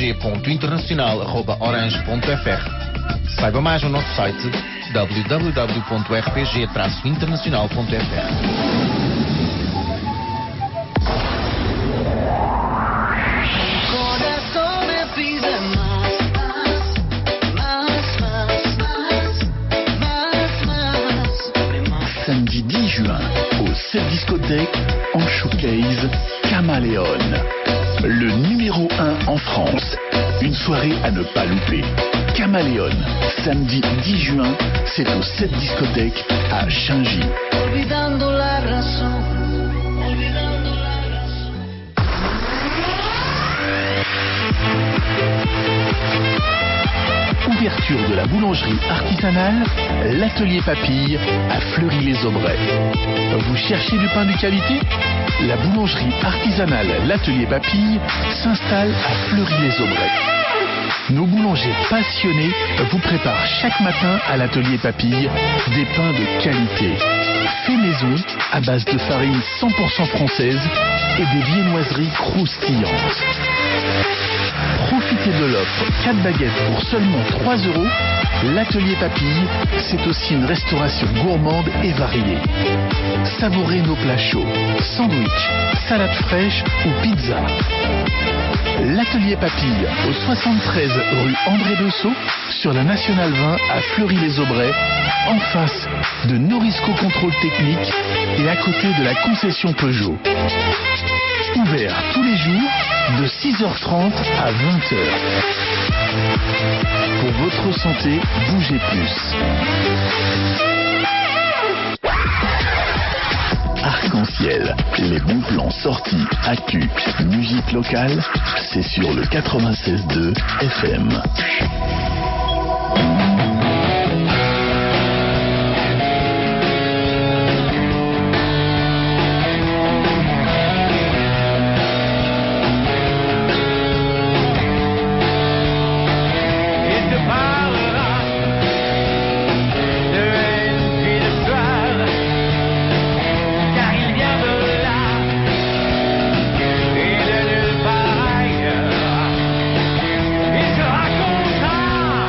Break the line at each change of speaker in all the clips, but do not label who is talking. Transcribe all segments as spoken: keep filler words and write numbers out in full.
g ponto internacional arroba orange ponto f r. Saiba mais no nosso site w w w ponto r p g traço internacional ponto f r.
Samedi dix juin, au sept discothèques, en showcase, Caméléon. Le numéro un en France. Une soirée à ne pas louper. Caméléon, samedi dix juin, c'est au sept discothèques à Changy. Ouverture de la boulangerie artisanale, l'atelier Papille à Fleury-les-Aubrais. Vous cherchez du pain de qualité? La boulangerie artisanale l'atelier Papille s'installe à Fleury-les-Aubrais. Nos boulangers passionnés vous préparent chaque matin à l'atelier Papille des pains de qualité. Fait maison à base de farine cent pour cent française et des viennoiseries croustillantes. Profitez de l'offre quatre baguettes pour seulement trois euros. L'atelier Papille, c'est aussi une restauration gourmande et variée. Savourez nos plats chauds, sandwich, salade fraîche ou pizza. L'atelier Papille, au soixante-treize rue André Dessau, sur la Nationale vingt à Fleury-les-Aubrais, en face de Norisco Contrôle Technique et à côté de la concession Peugeot. Ouvert tous les jours de six heures trente à vingt heures. Pour votre santé, bougez plus. Arc-en-ciel, les bons plans sortis, actu, musique locale, c'est sur le quatre-vingt-seize deux F M.
Il te racontera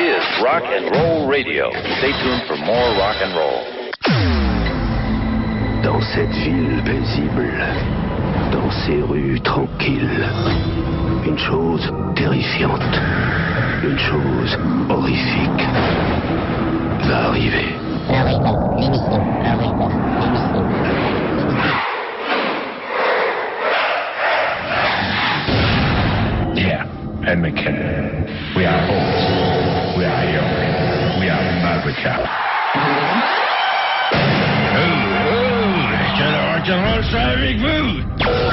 is Rock and Roll Radio. Stay tuned for more rock and roll.
Dans cette ville paisible, dans ces rues tranquilles, une chose terrifiante, une chose horrifique va arriver.
Florida, l'émission, Florida, l'émission.
Yeah, and McKinnon. We are hosts. We are young. We are Mavrika. Avec vous.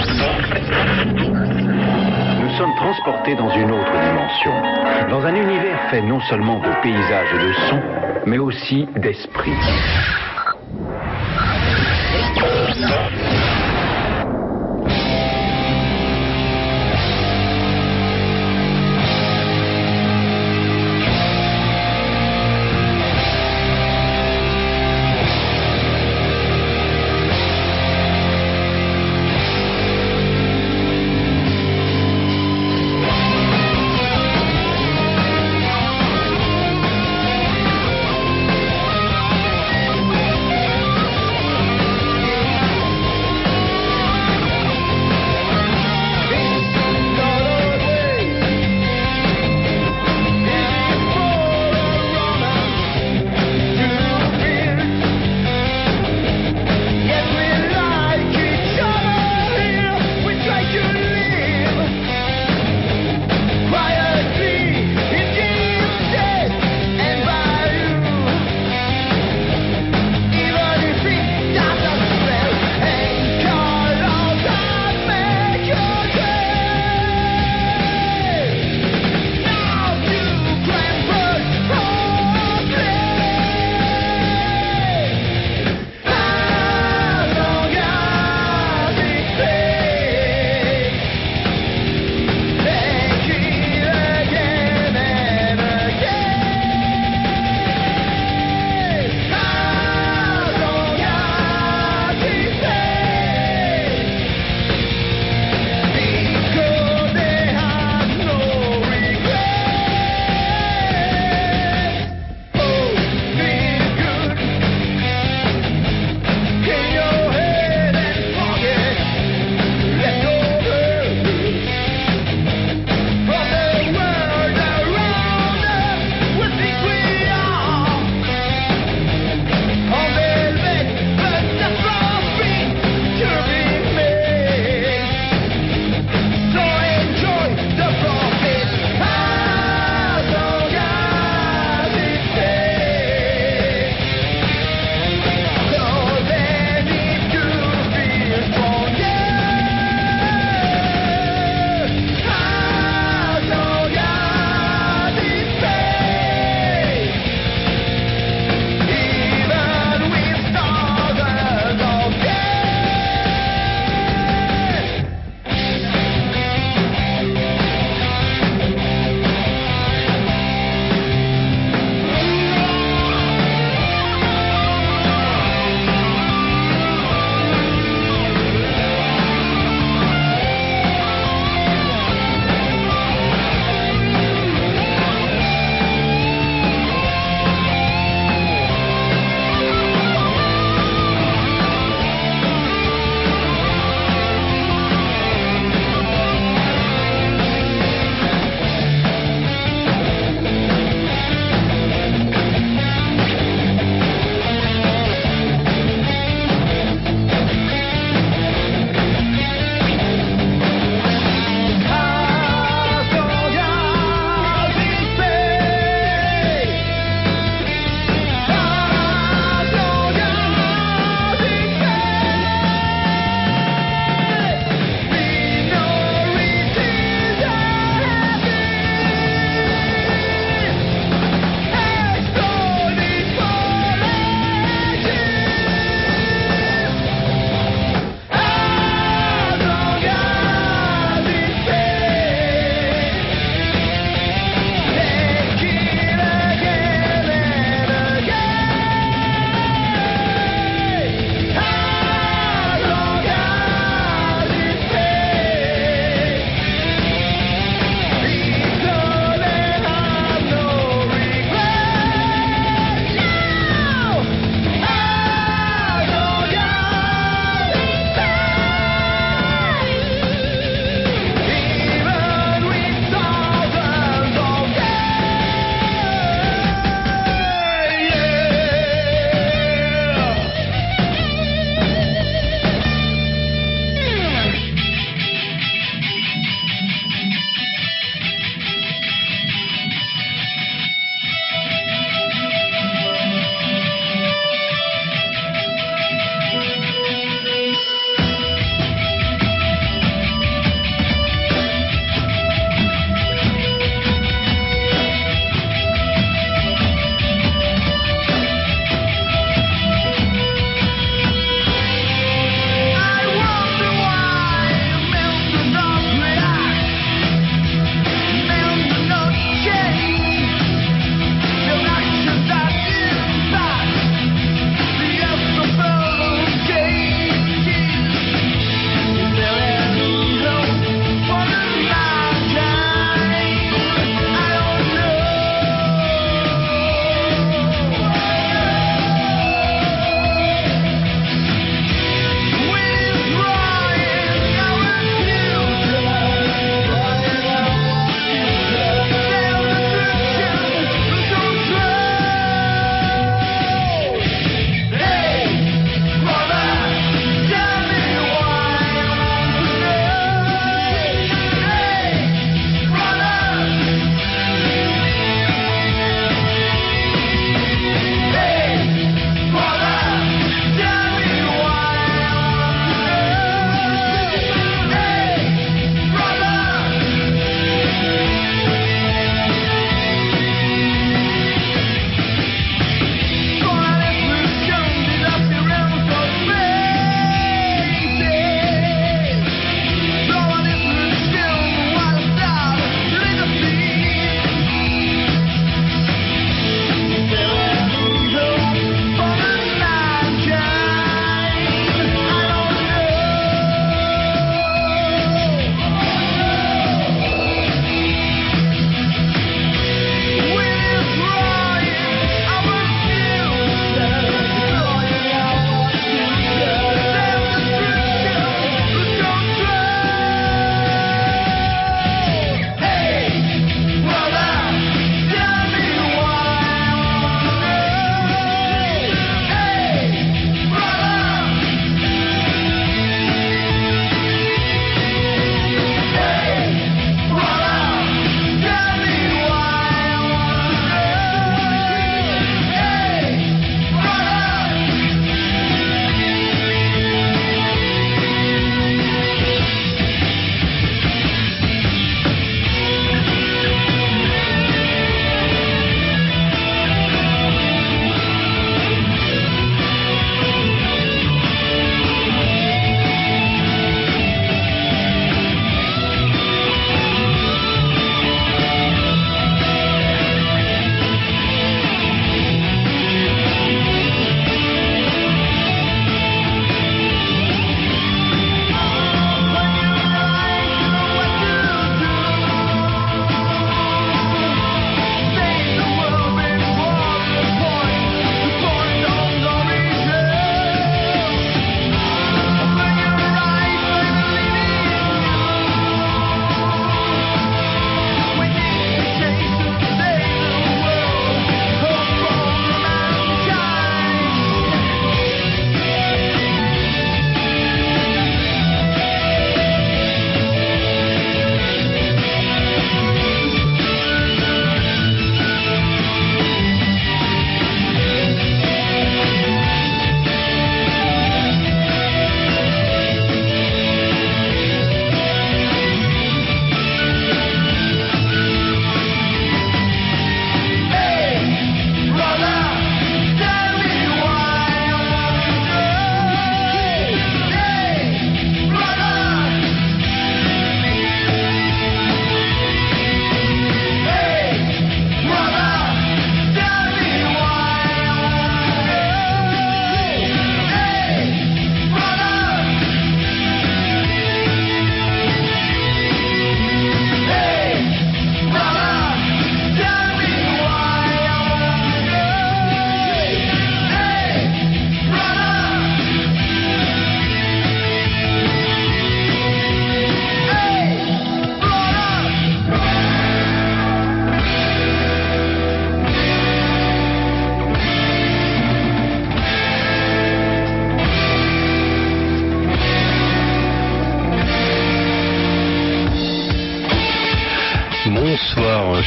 Nous sommes transportés dans une autre dimension, dans un univers fait non seulement de paysages et de sons, mais aussi d'esprit.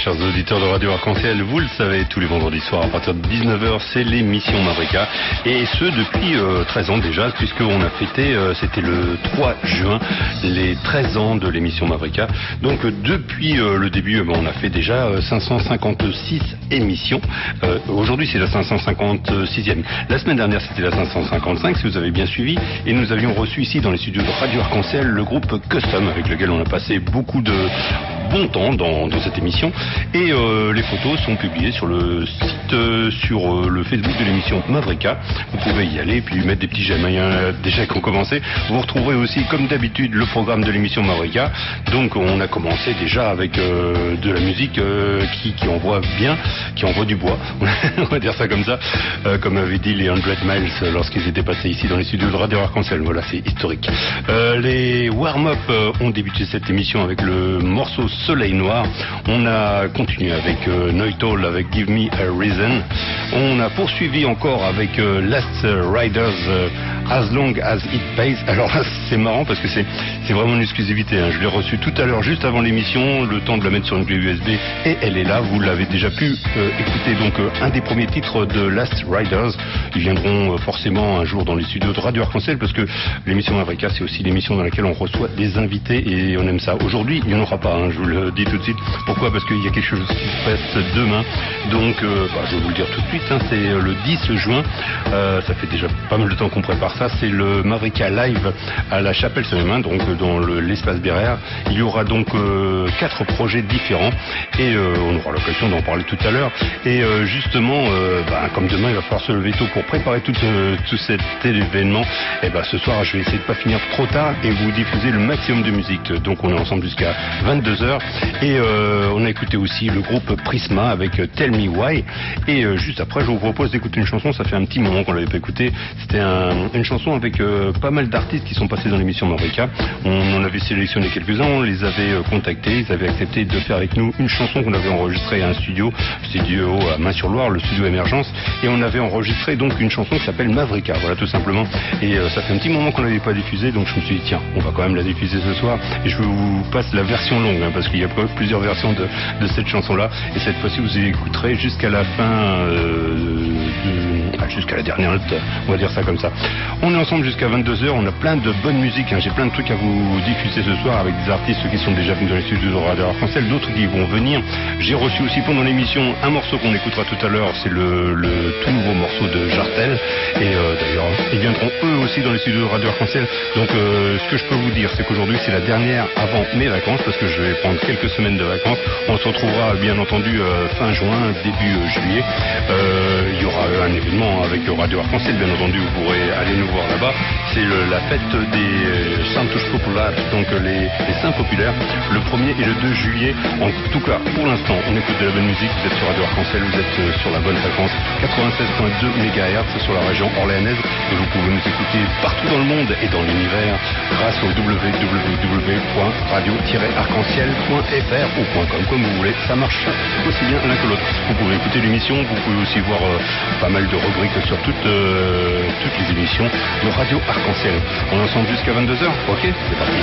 chers auditeurs de Radio Arc-en-Ciel, vous le savez, tous les vendredis soirs à partir de dix-neuf heures, c'est l'émission Mavrika. Et ce depuis euh, treize ans déjà, puisqu'on a fêté, euh, c'était le trois juin, les treize ans de l'émission Mavrika. Donc euh, depuis euh, le début, euh, on a fait déjà euh, cinq cent cinquante-six émissions. Euh, aujourd'hui, c'est la cinq cent cinquante-sixième. La semaine dernière, c'était la cinq cent cinquante-cinq, si vous avez bien suivi. Et nous avions reçu ici, dans les studios de Radio Arc-en-Ciel, le groupe Custom, avec lequel on a passé beaucoup de bon temps dans, dans cette émission. Et euh, les photos sont publiées sur le site, euh, sur euh, le Facebook de l'émission Mavrika. Vous pouvez y aller et puis mettre des petits j'aime. Il y en a déjà qui ont commencé. Vous retrouverez aussi, comme d'habitude, le programme de l'émission Mavrika. Donc on a commencé déjà avec euh, de la musique euh, qui, qui envoie bien, qui envoie du bois. On va dire ça comme ça, euh, comme avait dit les cent Miles lorsqu'ils étaient passés ici dans les studios de Radio Arc-en-Ciel. Voilà, c'est historique. Euh, les warm-up euh, ont débuté cette émission avec le morceau Soleil Noir. On a continué avec euh, Noital avec Give Me a Reason. On a poursuivi encore avec euh, Last Riders euh, As Long As It Pays. Alors là, c'est marrant parce que c'est, c'est vraiment une exclusivité. Hein. Je l'ai reçue tout à l'heure, juste avant l'émission, le temps de la mettre sur une clé U S B, et elle est là. Vous l'avez déjà pu euh, écouter. Donc euh, un des premiers titres de Last Riders. Ils viendront euh, forcément un jour dans les studios de Radio Arc-en-Ciel parce que l'émission Mavrika, c'est aussi l'émission dans laquelle on reçoit des invités et on aime ça. Aujourd'hui, il n'y en aura pas. Hein, je vous le dis tout de suite. Pourquoi ? Parce qu'il y a quelque chose qui se passe demain. Donc, euh, bah, je vais vous le dire tout de suite. Hein, c'est le dix juin. Euh, ça fait déjà pas mal de temps qu'on prépare ça. C'est le Mavrika Live à la Chapelle-Saint-Mémin, donc dans le, l'espace Bérère. Il y aura donc euh, quatre projets différents et euh, on aura l'occasion d'en parler tout à l'heure. Et euh, justement, euh, bah, comme demain, il va falloir se lever tôt pour préparer tout, euh, tout cet événement. Et bah, ce soir, je vais essayer de pas finir trop tard et vous diffuser le maximum de musique. Donc, on est ensemble jusqu'à vingt-deux heures. Et euh, on a écouté aussi le groupe Prisma avec Tell Me Why. Et euh, juste après, je vous propose d'écouter une chanson. Ça fait un petit moment qu'on l'avait pas écoutée. C'était un, une chanson avec euh, pas mal d'artistes qui sont passés dans l'émission Mavrika. On en avait sélectionné quelques-uns, on les avait euh, contactés. Ils avaient accepté de faire avec nous une chanson qu'on avait enregistrée à un studio, studio à Main-sur-Loire, le studio Émergence. Et on avait enregistré donc une chanson qui s'appelle Mavrika. Voilà, tout simplement. Et euh, ça fait un petit moment qu'on l'avait pas diffusée. Donc je me suis dit, tiens, on va quand même la diffuser ce soir. Et je vous passe la version longue, hein, parce qu'il y a plusieurs versions de, de cette chanson-là. Et cette fois-ci, vous écouterez jusqu'à la fin, euh, de, ah, jusqu'à la dernière note, on va dire ça comme ça. On est ensemble jusqu'à vingt-deux heures. On a plein de bonnes musiques. Hein. J'ai plein de trucs à vous diffuser ce soir avec des artistes qui sont déjà venus dans les studios de Radio Arc-en-Ciel, d'autres qui vont venir. J'ai reçu aussi pendant l'émission un morceau qu'on écoutera tout à l'heure. C'est le, le tout nouveau morceau de Jartel. Et euh, d'ailleurs, ils viendront eux aussi dans les studios de Radio Arc-en-Ciel. Donc, euh, ce que je peux vous dire, c'est qu'aujourd'hui, c'est la dernière avant mes vacances, parce que je vais prendre quelques semaines de vacances. On se retrouvera bien entendu euh, fin juin, début euh, juillet. Euh, il y aura un événement avec Radio Arc-en-Ciel, bien entendu, vous pourrez aller nous voir là-bas. C'est le, la fête des euh, Santos Populares, donc euh, les, les saints populaires, le premier et le deux juillet. En tout cas, pour l'instant, on écoute de la bonne musique. Vous êtes sur Radio Arc-en-Ciel, vous êtes euh, sur la bonne fréquence, quatre-vingt-seize virgule deux mégahertz sur la région orléanaise. Et vous pouvez nous écouter partout dans le monde et dans l'univers grâce au w w w point radio tiret arc en ciel point f r ou .com, comme vous voulez. Ça marche aussi bien l'un que l'autre. Vous pouvez écouter l'émission, vous pouvez aussi voir euh, pas mal de rubriques sur toutes, euh, toutes les émissions de Radio Arc-en-Ciel. On est ensemble jusqu'à vingt-deux heures. Ok, c'est parti.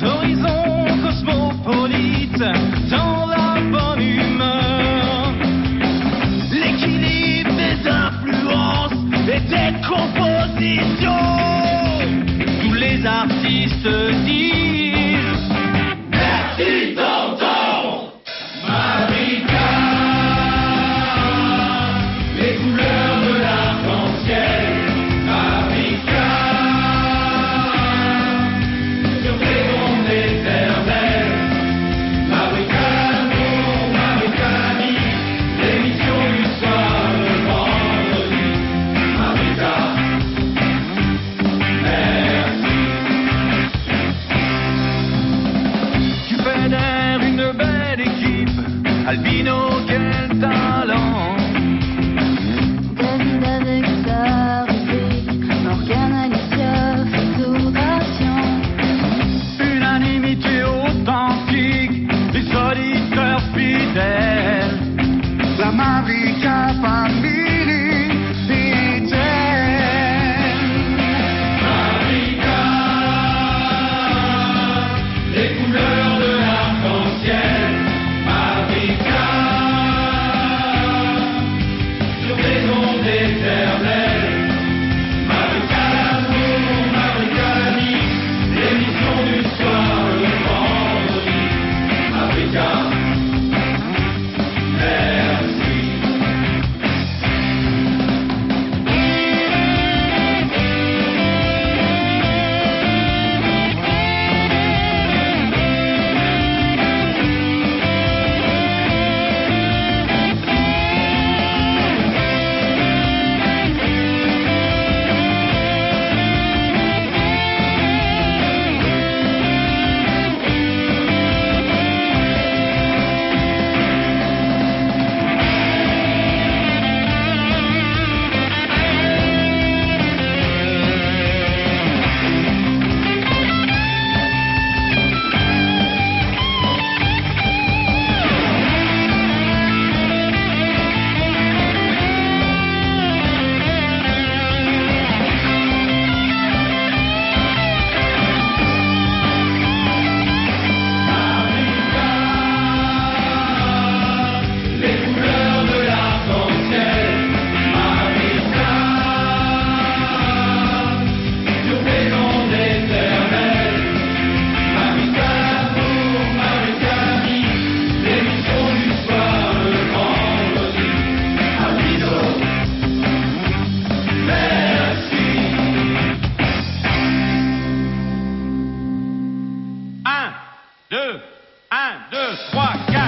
horizons cosmopolites, dans la bonne humeur. L'équilibre des influences et des compositions. Tous les artistes disent merci tonton Marika. Les couleurs de l'arc-en-ciel Marika. Sur tes ondes éternelles Marikano, Marikani. L'émission du soir le vendredi Marika. Merci. Tu fédères une belle équipe. Albino, quel talent.
David avec sa rubrique, Morgane, Alicia, photographie.
Unanimité authentique, des auditeurs fidèles. La Marika Family fidèle. Marika, les couleurs de l'arc-en-ciel. Marika, sur des ondes éternelles. Marika l'amour, Marika l'ami. L'émission du soir le vendredi. Marika, merci. Les couleurs de l'arc-en-ciel. Marika, sur des ondes éternelles. Marika l'amour, Marika l'ami. L'émission du soir le vendredi. Albino, merci. Un, deux, un, deux, trois, quatre.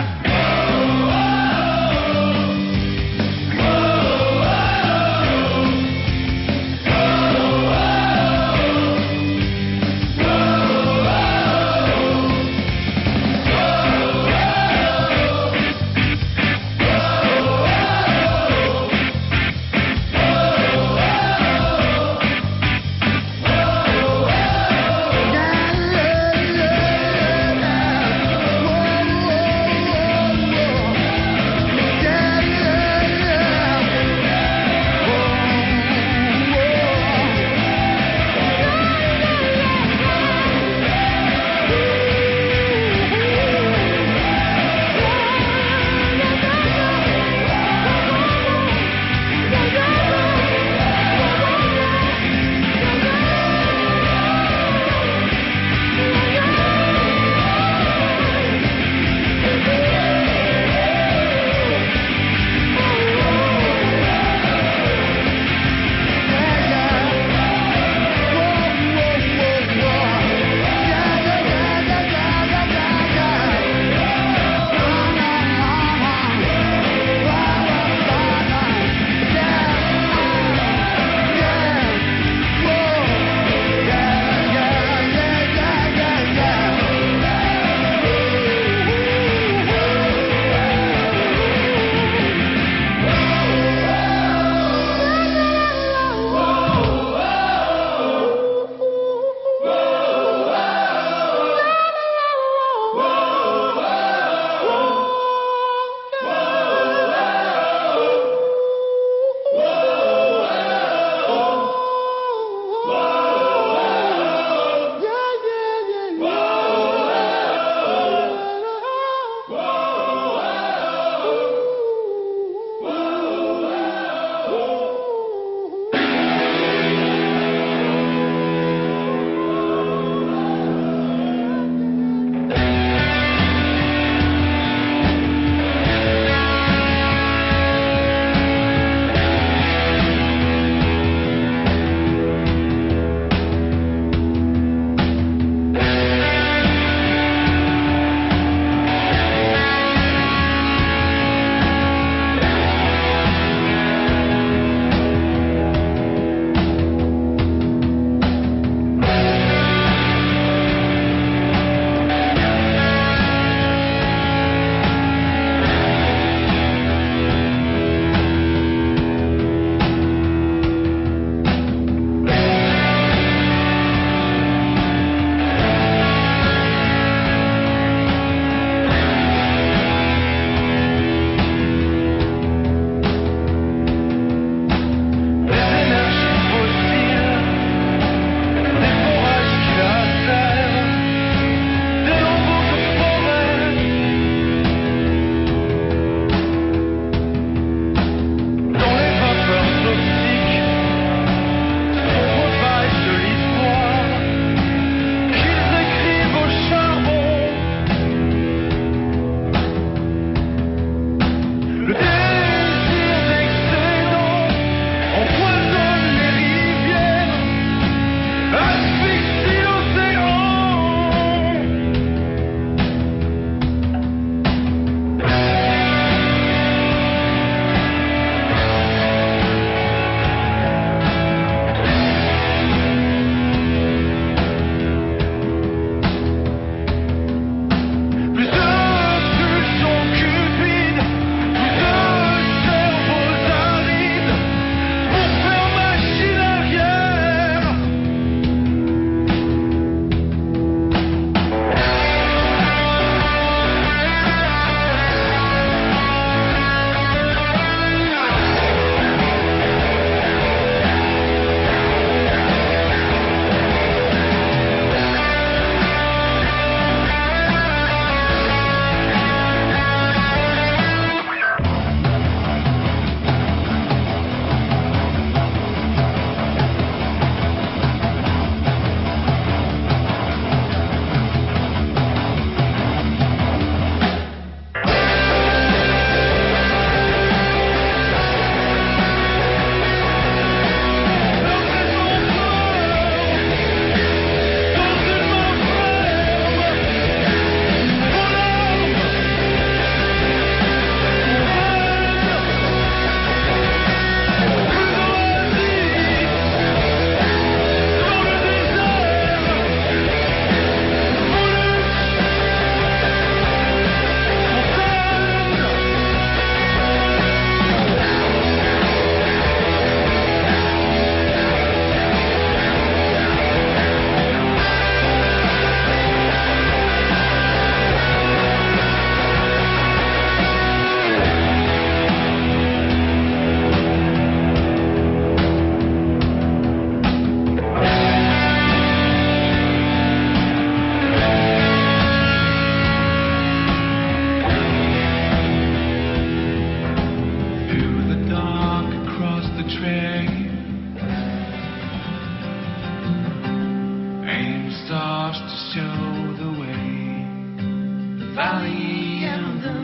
valley and the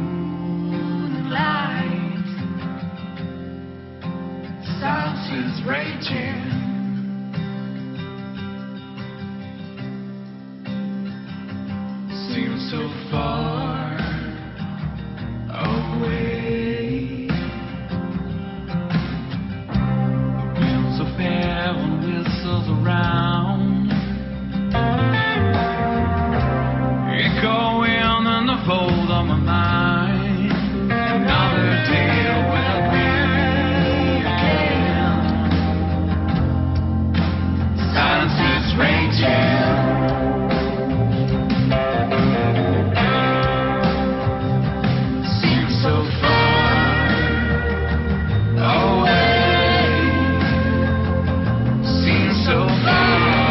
moonlight. Silence is raging. Seems so far away. The wheels of heaven whistles around. Echoing in the fold of my mind. Another day will be again. Silence is raging. Seems so far away. Seems so far.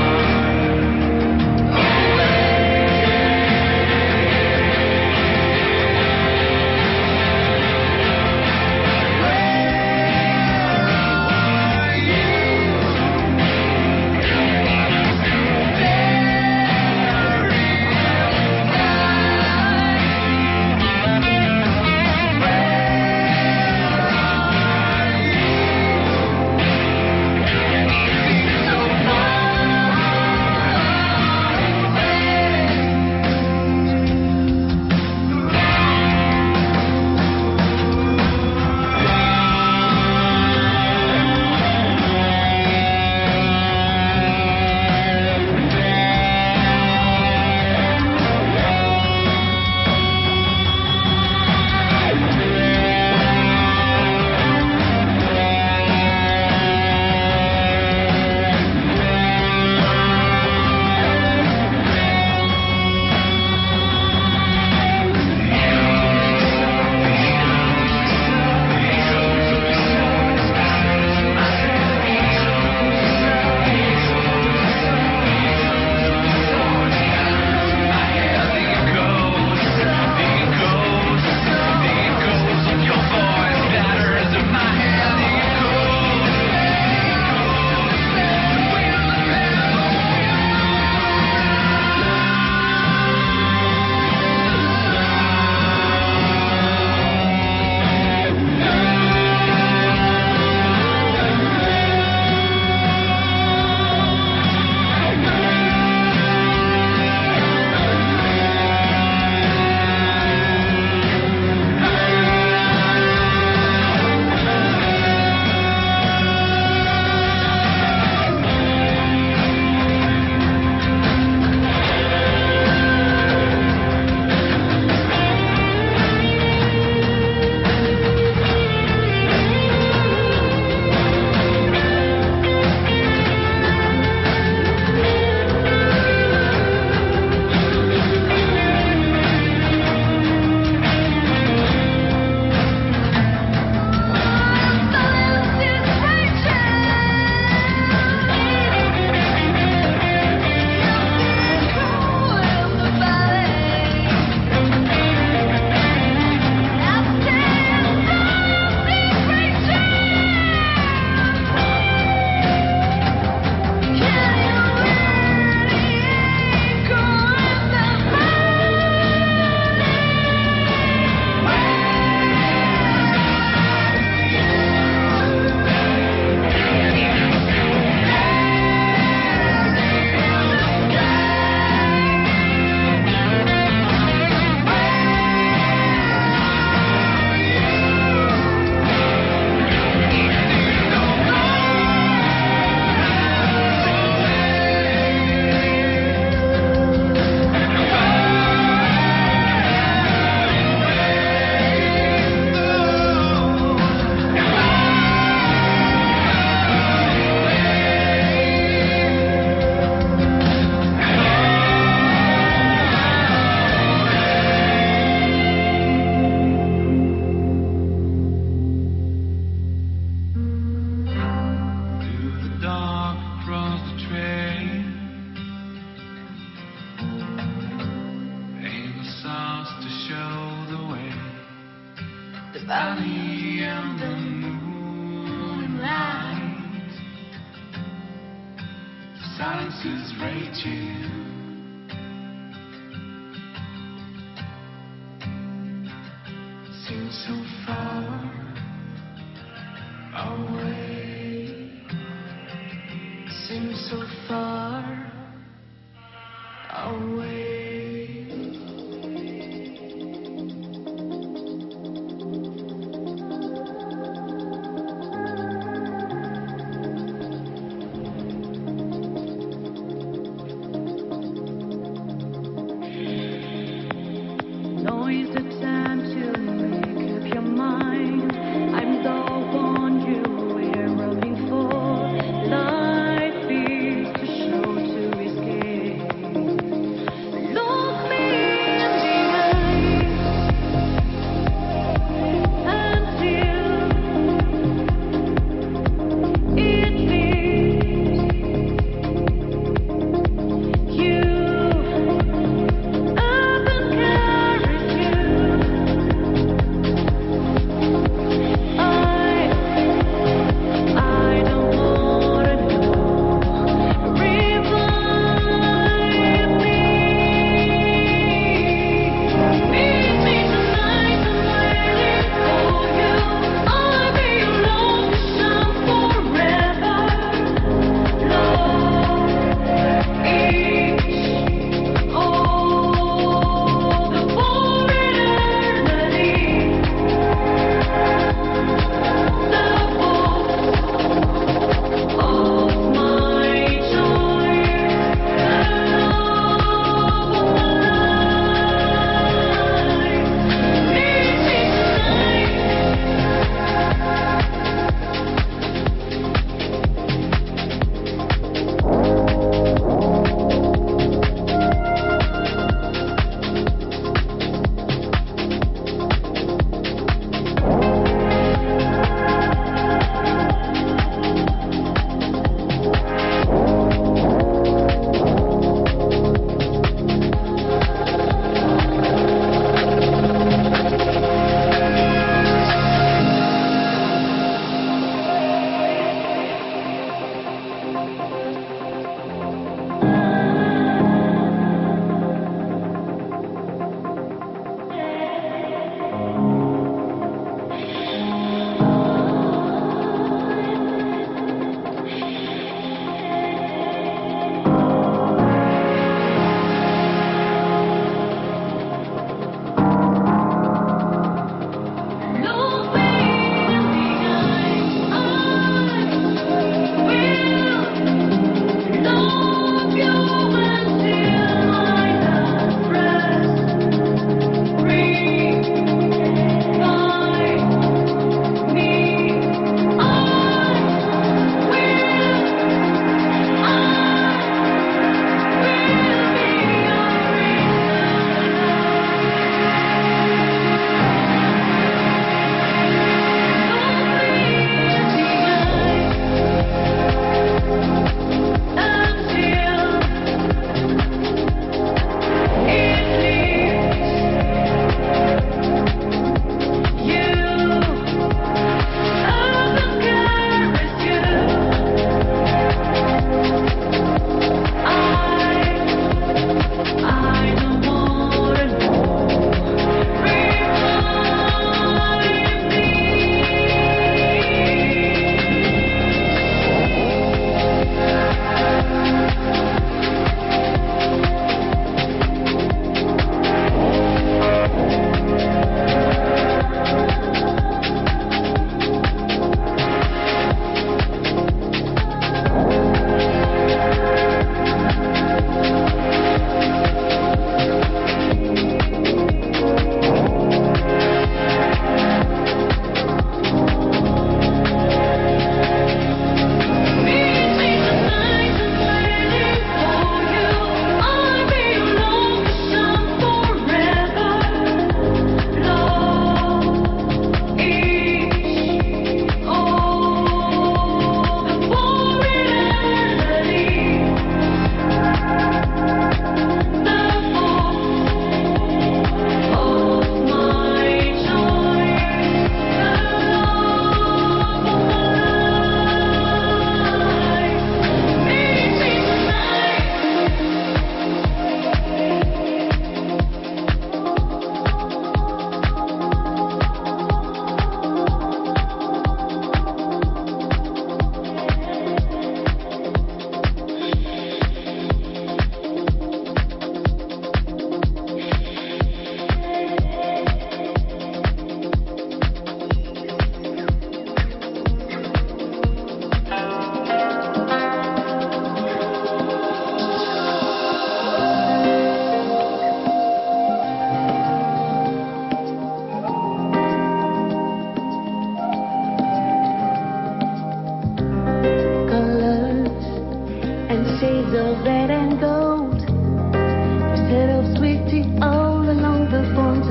valley and the moonlight. Silence is raging. seems so far away. Seems so far away.
Now is the time to make up your mind. I'm the one you were hoping for. Life is too short to escape. Look me in the eyes until it means you. Open courage, you.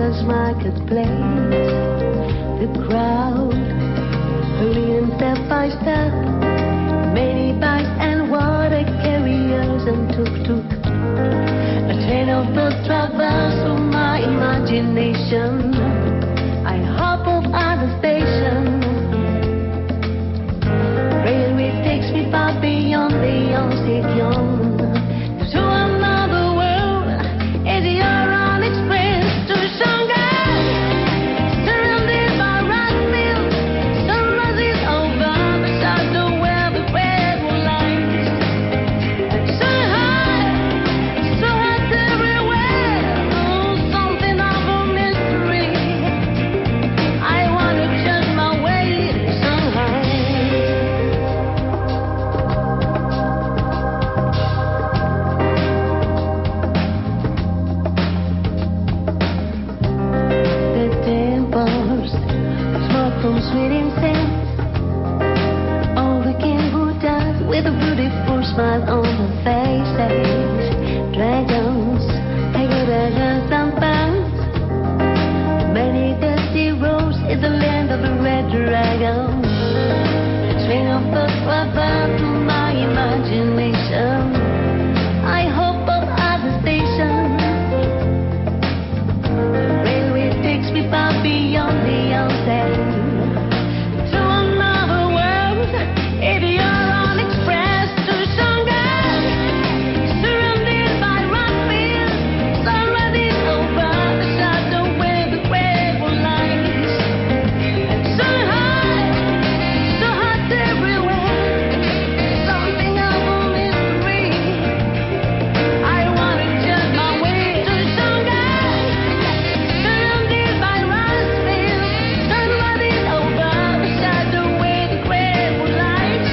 Caesar's marketplace. The crowd hurrying step by step, many bikes and water carriers and tuk-tuk. A train of thought travels through my imagination. I hop off at the station. Railway takes me far beyond the old to another world. It's the Orient Express to Shanghai. Surrounded by rice fields, sunrise is over beside the well the red lights. Shanghai, so hot everywhere, oh, something of a mystery. I wanna change my way to Shanghai. The temples smoke from sweet incense. All the king Buddhas with a beautiful smile on their faces. Dragons, tigers and pants. Many dusty roads is the land of the red dragon. A train of thoughts travel through my imagination. I hope up at the station. Railway takes me far beyond the ocean to another world. It's the Orient Express to Shanghai. Surrounded by rock fields, sunrise is over the shadow where the red lights. Shanghai, so hot everywhere, something of a mystery. I wanna change my way to Shanghai. Surrounded by rice fields, sunrise is over the shadow where the red lights.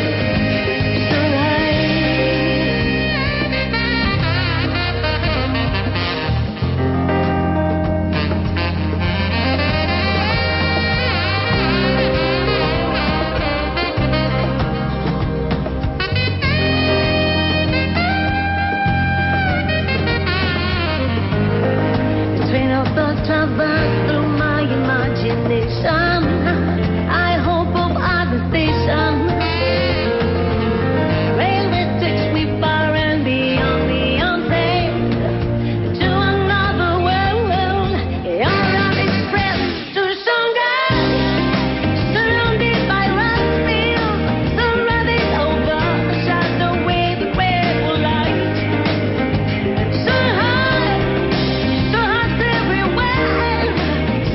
The train of thought travels through my imagination. I hope up at the station. Railway takes me far and beyond the unseen to another world. The Orient Express to Shanghai. Surrounded by rice fields, sunrise is over the shadow where the red light. Shanghai, so hot everywhere,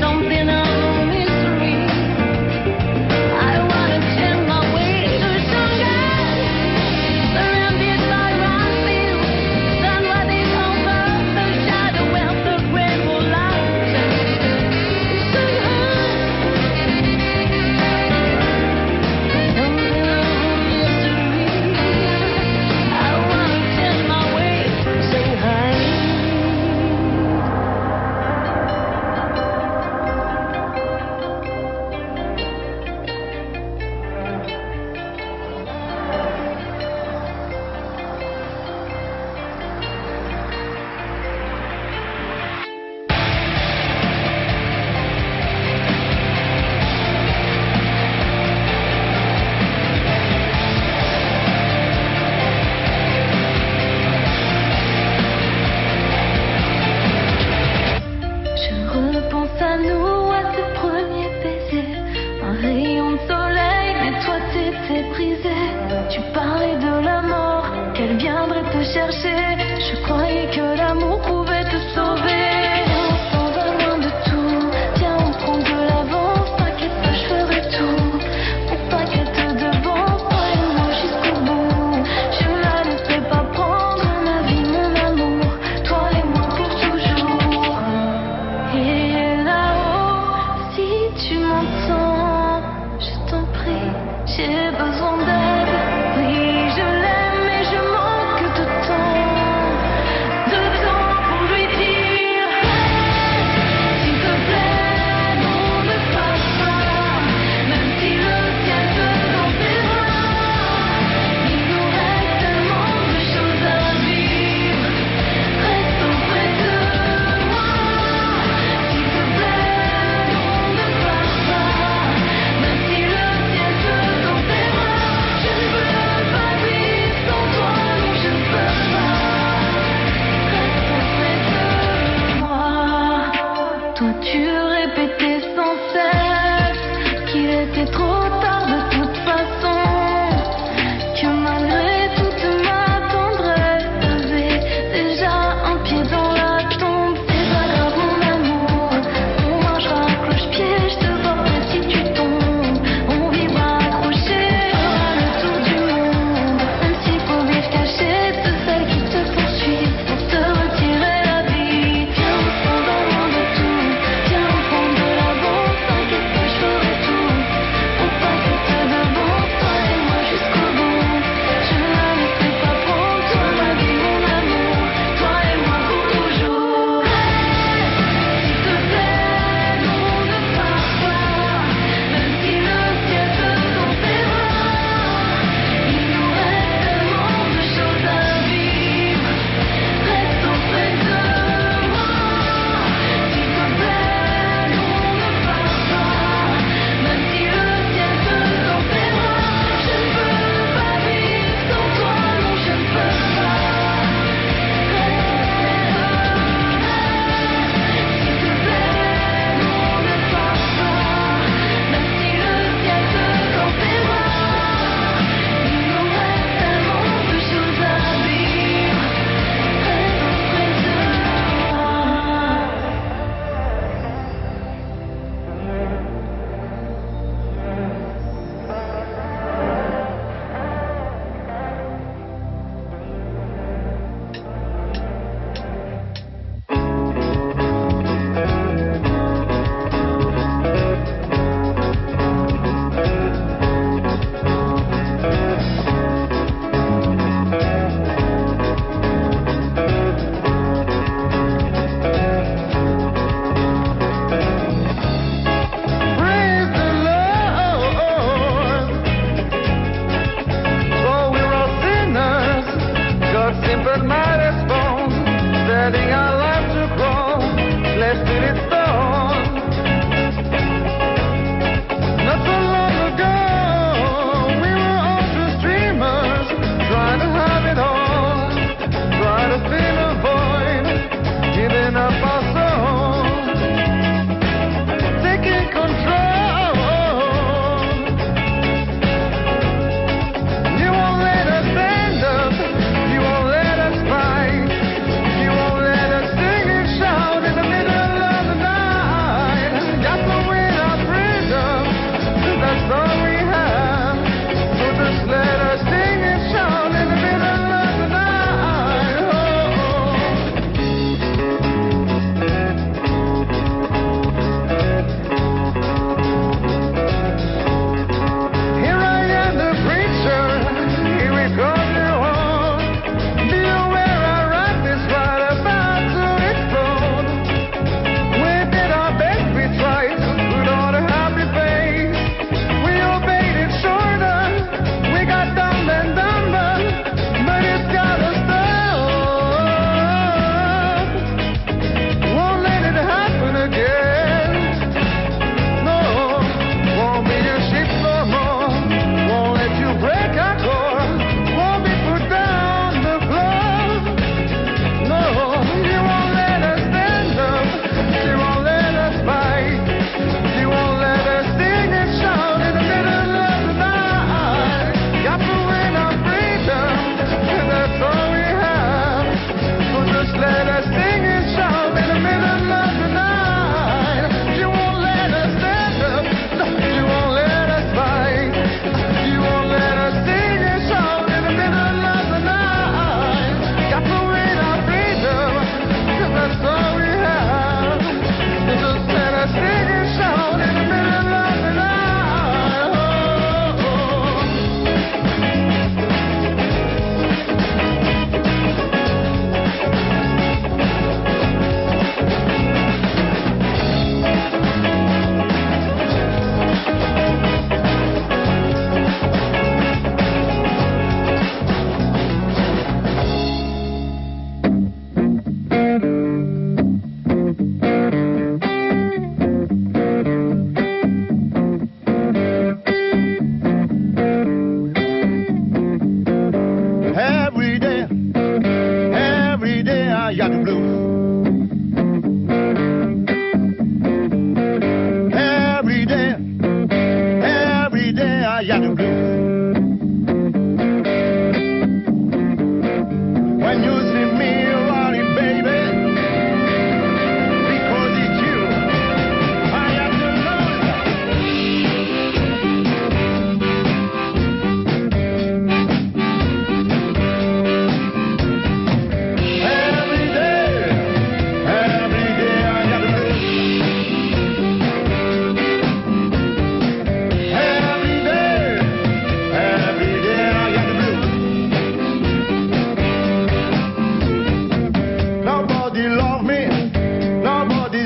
Toi tu répétais sans cesse qu'il était trop tard de toute façon, que malgré toute ma tendresse t'avais déjà un pied dans la tombe. C'est pas grave mon amour, on marchera à cloche-pied, je te porterai si tu tombes. On vivra accrochés, fera le tour du monde, même s'il faut vivre caché de celles qui te poursuivent pour te retirer la vie. Viens, on s'en loin de tout, viens, on prend de la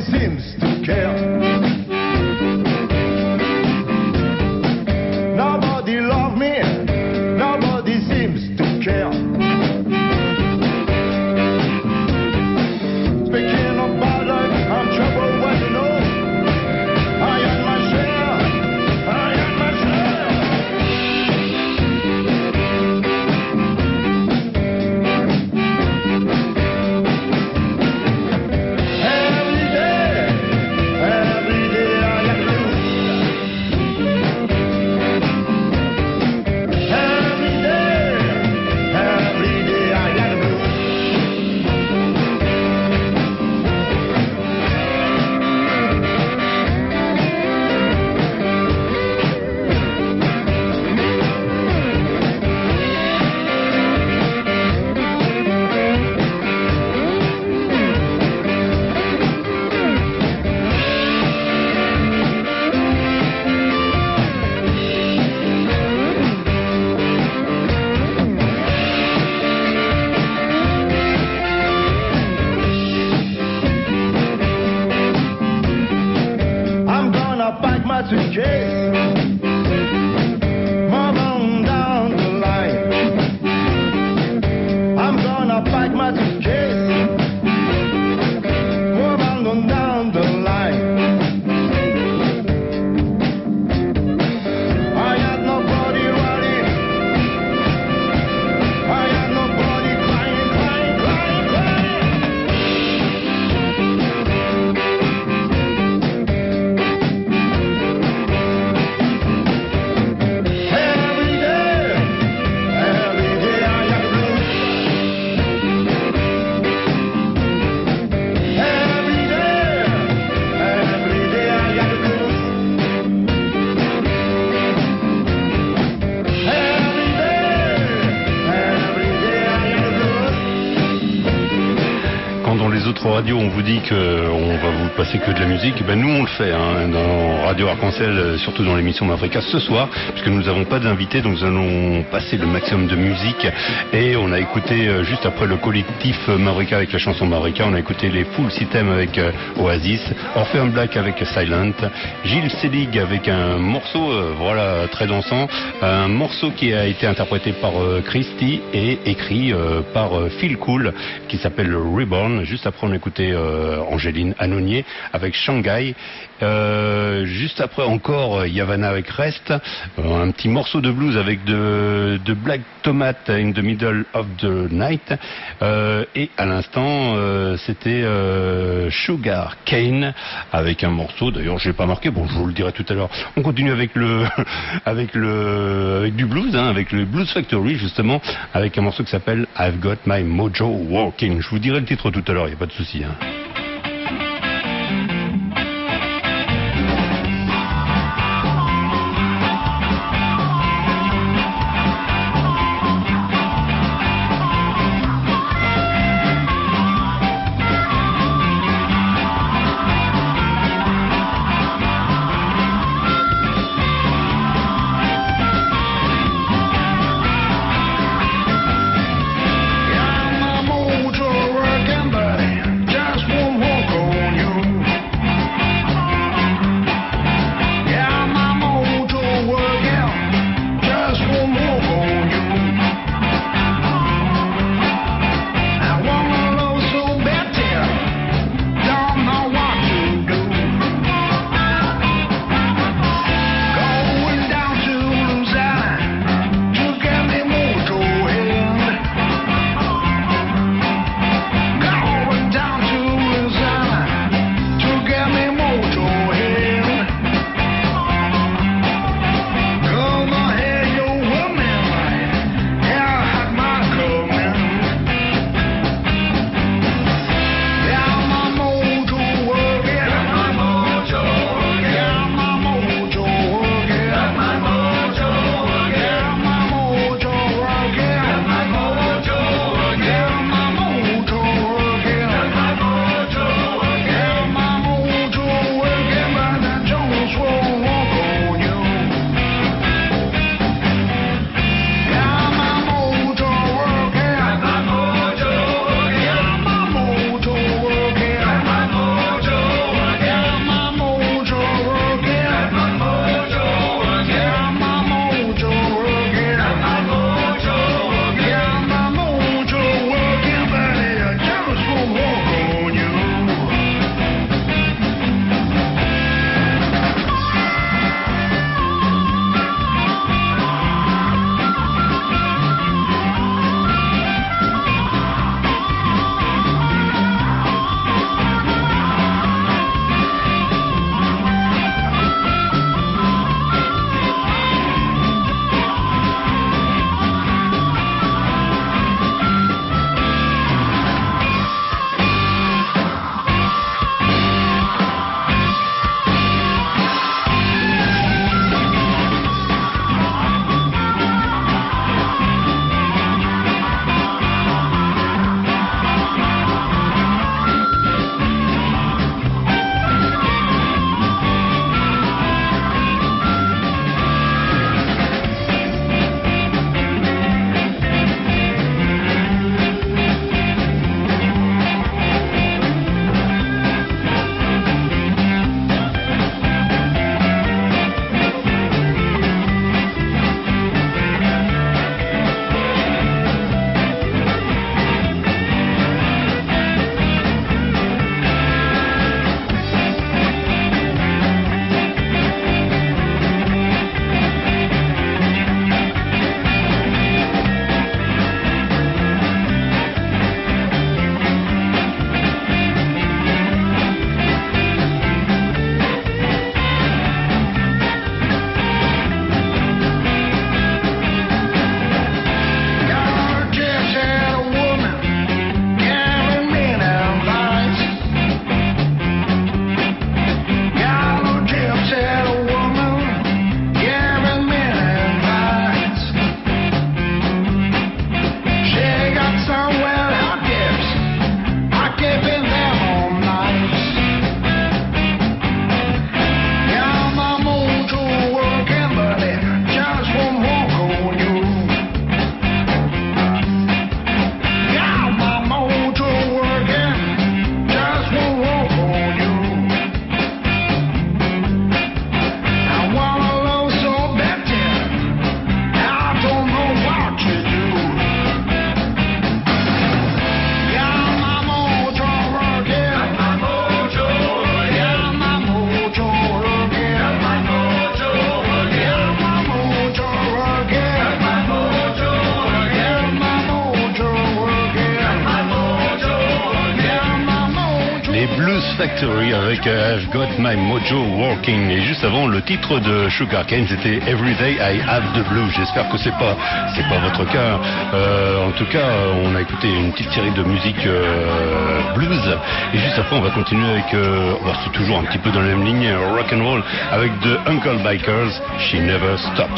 seems to care. Nobody love me, nobody seems to care. Speaking about life, I'm troubled when you know I am my share, I am my share. Every day, every day I got to lose. Every day, every day I got to lose. I'm gonna pack my suitcase, move on down the line. I'm gonna pack my suitcase, move on down the line. I got nobody running, I got nobody crying, crying, crying, crying. Every day, every day I got blues. Every day, every day I got blues. Every day, every day I got blues.
Quand dans les autres radios on vous dit qu'on va vous passer que de la musique, ben nous on le fait hein, dans Radio Arc-en-Ciel, euh, surtout dans l'émission Mavrica ce soir, puisque nous n'avons pas d'invités, donc nous allons passer le maximum de musique. Et on a écouté euh, juste après le collectif euh, Mavrica avec la chanson Mavrica, on a écouté les Full System avec euh, Oasis, Orpheum Black avec Silent, Gilles Selig avec un morceau euh, voilà très dansant, un morceau qui a été interprété par euh, Christy et écrit euh, par euh, Phil Cool, qui s'appelle Reborn. Juste après on a écouté euh, Angéline Anonier avec Shanghai. Euh, juste après encore euh, Yavanna avec Rest, euh, un petit morceau de blues avec de, de Black Tomate in the Middle of the Night, euh, et à l'instant euh, c'était euh, Sugar Cane avec un morceau, d'ailleurs je l'ai pas marqué, bon je vous le dirai tout à l'heure. On continue avec le avec le avec du blues hein, avec le Blues Factory justement, avec un morceau qui s'appelle I've Got My Mojo Walking. Je vous dirai le titre tout à l'heure, il n'y a pas de souci hein.
My mojo working, but just
Factory avec euh, I've Got My Mojo Working. Et juste avant, le titre de Sugar Cane, c'était Every Day I Have the Blues. J'espère que c'est pas, c'est pas votre cas. Euh, en tout cas, on a écouté une petite série de musique euh, blues. Et juste après, on va continuer avec, euh, bon, c'est toujours un petit peu dans la même ligne, rock and roll, avec The Uncle Bikers, She Never Stops.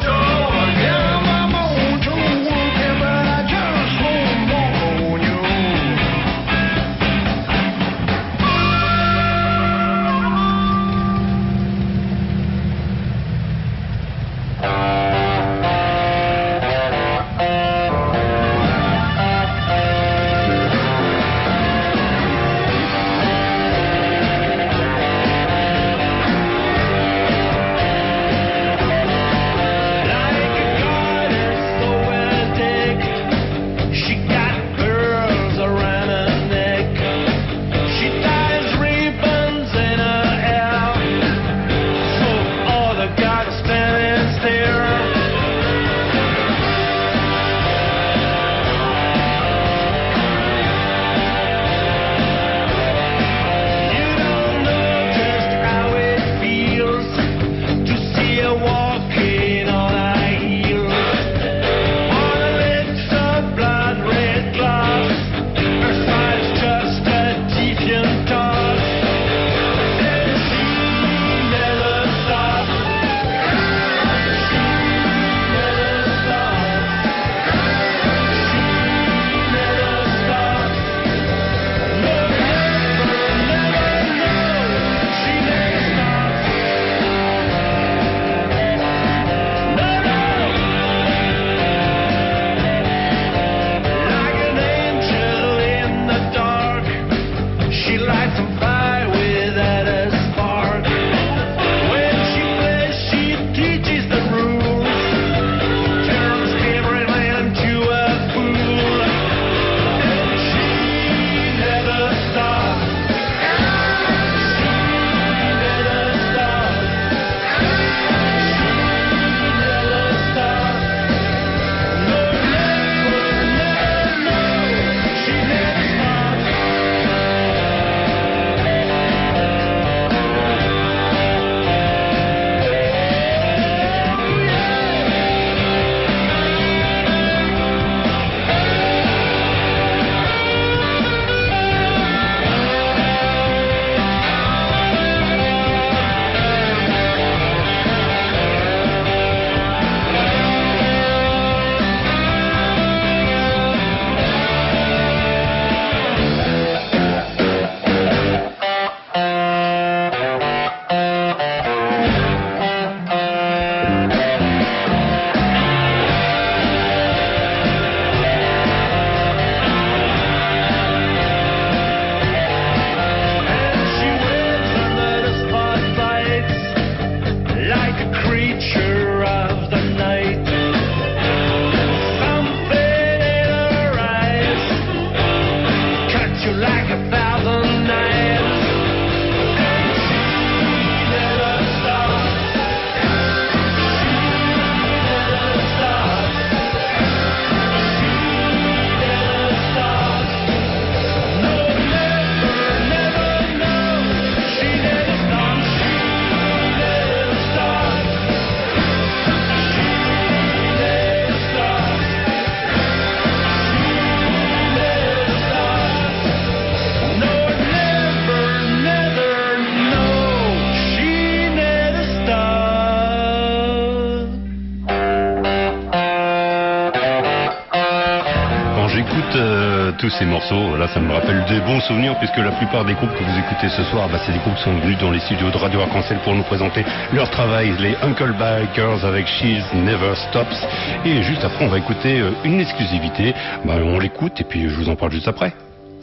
Tous ces morceaux, là ça me rappelle des bons souvenirs puisque la plupart des groupes que vous écoutez ce soir, bah, c'est des groupes qui sont venus dans les studios de Radio Arc-en-Ciel pour nous présenter leur travail, les Uncle Bikers avec She Never Stops. Et juste après on va écouter une exclusivité, bah, on l'écoute et puis je vous en parle juste après.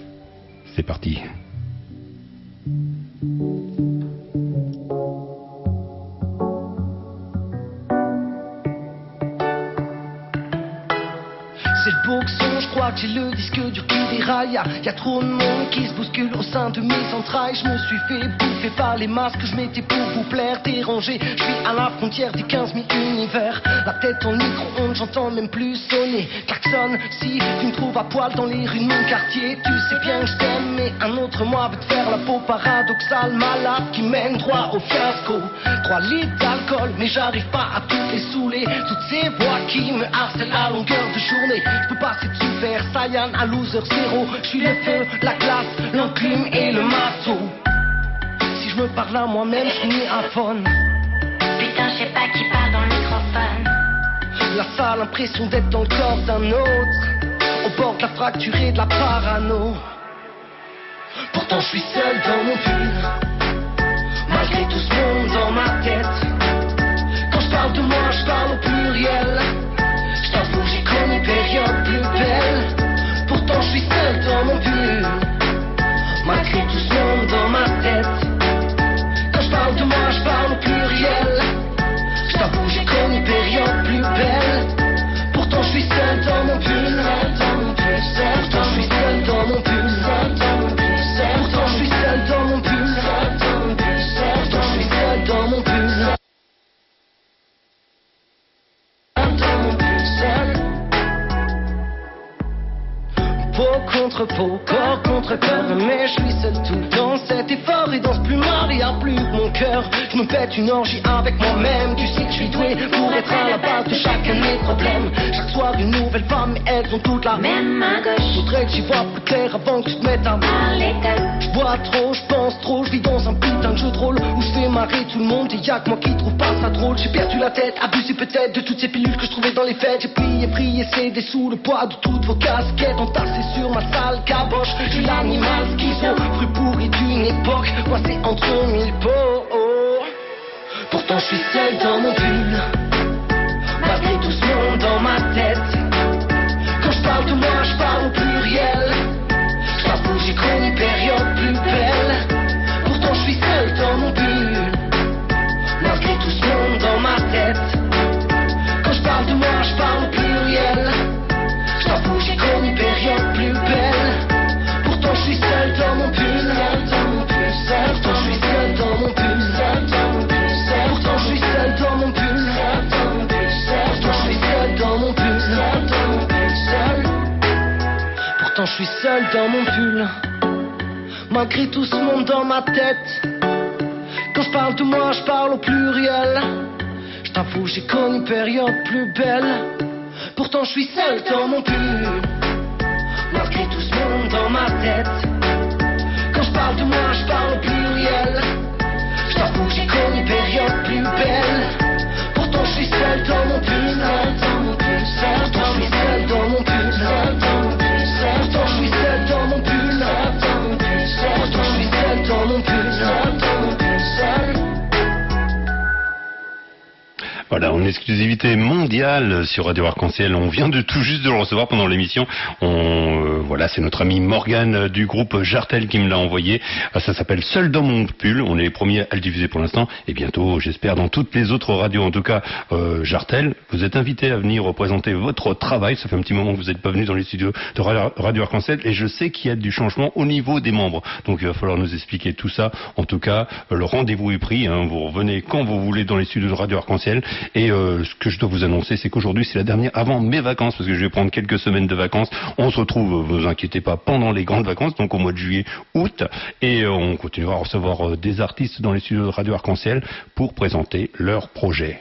C'est parti.
C'est le boxon, je crois que j'ai le disque dur qui déraille. Y'a y a trop de monde qui se bouscule au sein de mes entrailles. Je me suis fait bouffer par pas les masques que je mettais pour vous plaire. Dérangé, je suis à la frontière des quinze mille univers. La tête en micro-ondes, j'entends même plus sonner. Klaxon, si tu me trouves à poil dans les rues de mon quartier, tu sais bien que je t'aime, mais un autre moi veut te faire la peau paradoxale, malade qui mène droit au fiasco. Trois litres d'alcool, mais j'arrive pas à toutes les saouler. Toutes ces voix qui me harcèlent à longueur de journée. Je peux passer de Super Saiyan à loser zéro. Je suis le feu, la glace, l'enclume et le matos. Si je me parle à moi-même, je finis à phone.
Putain, je sais pas qui parle dans le microphone.
La sale impression d'être dans le corps d'un autre, au bord de la fracture et de la parano. Pourtant je suis seul dans mon pull, malgré tout ce monde dans ma tête. Quand je parle de moi, je parle au pluriel. Je t'avoue, j'ai connu une période plus belle. Pourtant je suis seul dans mon pull, malgré tout ce monde dans ma tête. Quand je parle de moi, je parle au pluriel. Je t'avoue, j'ai connu une période plus belle. Pourtant je suis seul dans mon pull, pourtant je suis seul dans mon pull, pourtant je suis seul dans mon pull, pourtant je suis seul dans mon pull, dans mon pull seul. Peau contre peau, corps contre corps, mais je suis seul tout dans cet effort et dans ce plumard, y a plus que mon cœur. Je me pète une orgie avec moi-même. Tu sais que je suis doué pour être à la base de chacun de mes problèmes. Chaque soir une nouvelle femme, mais elles ont toutes la
même main gauche.
Faudrait que j'y vois plus clair avant que tu te mettes à
parler.
Je bois trop, je pense trop, je vis dans un putain de jeu de rôle où je fais marrer tout le monde et y'a que moi qui trouve pas ça drôle. J'ai perdu la tête, abusé peut-être de toutes ces pilules que je trouvais dans les fêtes. J'ai plié, prié, cédé sous le poids de toutes vos casquettes entassées sur ma sale caboche. Je suis l'animal schizo, fruit pourri d'une époque, coincé entre mille pots. Pourtant je suis seul dans mon pull, malgré tout ce monde dans ma tête. Quand je parle de moi, je parle au pluriel. Je t'avoue, j'ai connu une période plus belle. Pourtant je suis seul dans mon pull, malgré tout ce monde dans ma tête. Quand je parle de moi, je parle au pluriel. Je t'avoue, j'ai connu une période plus belle. Pourtant je suis seul dans mon pull, pourtant je suis seul dans mon pull, pourtant je suis seul dans mon pull, pourtant je suis seul dans mon pull, pourtant je suis seul dans mon pull, malgré tout ce monde dans ma tête. Quand je parle de moi, je parle au pluriel. Je t'avoue, j'ai connu une période plus belle. Pourtant je suis seul dans mon pull, malgré tout ce monde dans ma tête. Quand je parle de moi, je parle au pluriel. Je t'avoue que j'ai connu une période plus belle. Pourtant je suis seul dans mon pull, pourtant je suis seul dans mon pull, pourtant je suis seul dans mon pull, pourtant je suis seul dans mon pull.
Voilà, en exclusivité mondiale sur Radio Arc-en-Ciel. On vient de tout juste de le recevoir pendant l'émission. On, euh, voilà, c'est notre ami Morgane du groupe Jartel qui me l'a envoyé. Ça s'appelle Seul dans mon pull. On est les premiers à le diffuser pour l'instant. Et bientôt, j'espère, dans toutes les autres radios. En tout cas, euh, Jartel, vous êtes invité à venir représenter votre travail. Ça fait un petit moment que vous n'êtes pas venu dans les studios de Radio Arc-en-Ciel. Et je sais qu'il y a du changement au niveau des membres. Donc il va falloir nous expliquer tout ça. En tout cas, le rendez-vous est pris. Hein. Vous revenez quand vous voulez dans les studios de Radio Arc-en-Ciel. Et euh, ce que je dois vous annoncer, c'est qu'aujourd'hui, c'est la dernière avant mes vacances, parce que je vais prendre quelques semaines de vacances. On se retrouve, vous inquiétez pas, pendant les grandes vacances, donc au mois de juillet, août, et euh, on continuera à recevoir euh, des artistes dans les studios de Radio Arc-en-Ciel pour présenter leurs projets.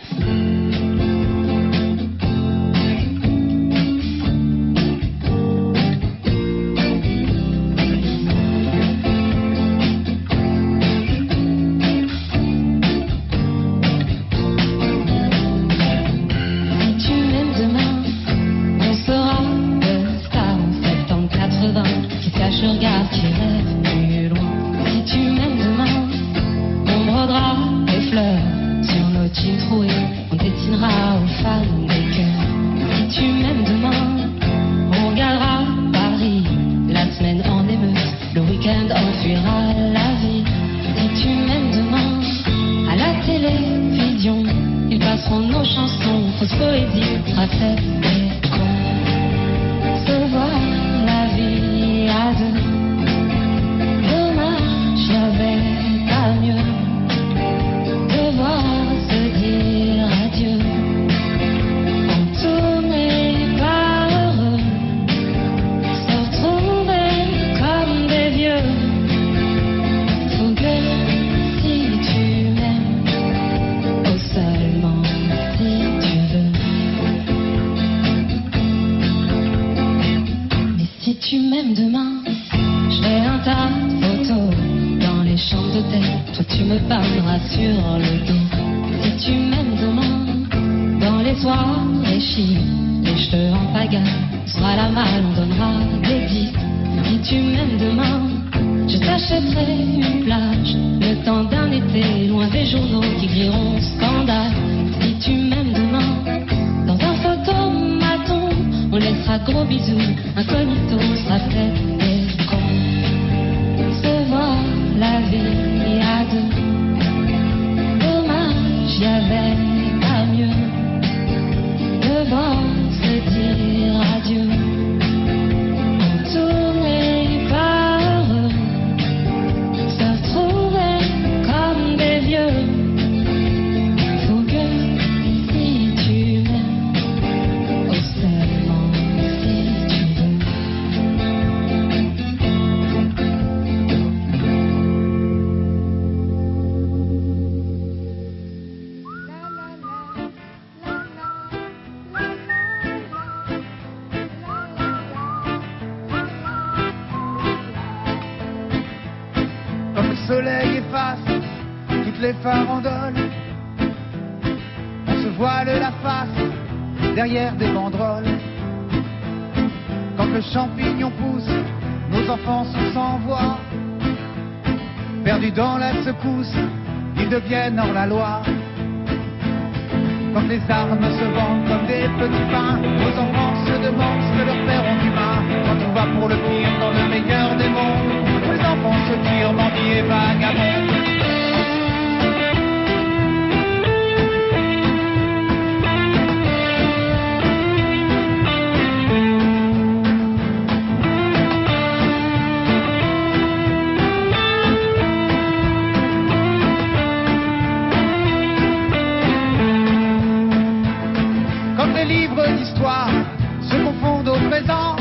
Dommage, j'avais pas mieux. toi tu me parleras sur le dos. Si tu m'aimes demain, dans les soirées chic, les cheveux en pagaille, soit la malle, on donnera des disques. Si tu m'aimes demain, je t'achèterai une plage, le temps d'un été, loin des journaux qui crieront scandale. Si tu m'aimes demain, dans un photomaton, on laissera gros bisous, incognito, on sera peut-être des cons. Se voir la vie à deux, dommage, y avait pas mieux. Devoir se dire adieu, entouré par eux, se retrouver comme des vieux. Faut que si tu m'aimes, oh seulement si tu veux.
Quand le soleil efface toutes les farandoles, on se voile la face derrière des banderoles. Quand le champignon pousse, nos enfants sont sans voix, perdus dans la secousse, ils deviennent hors la loi. Quand les armes se vendent comme des petits pains, nos enfants se demandent ce que leurs pères ont d'humain. Quand tout va pour le pire dans le meilleur des mondes, tous les enfants se tirent, bandits et vagabonds. Quand les livres d'histoire se confondent au présent,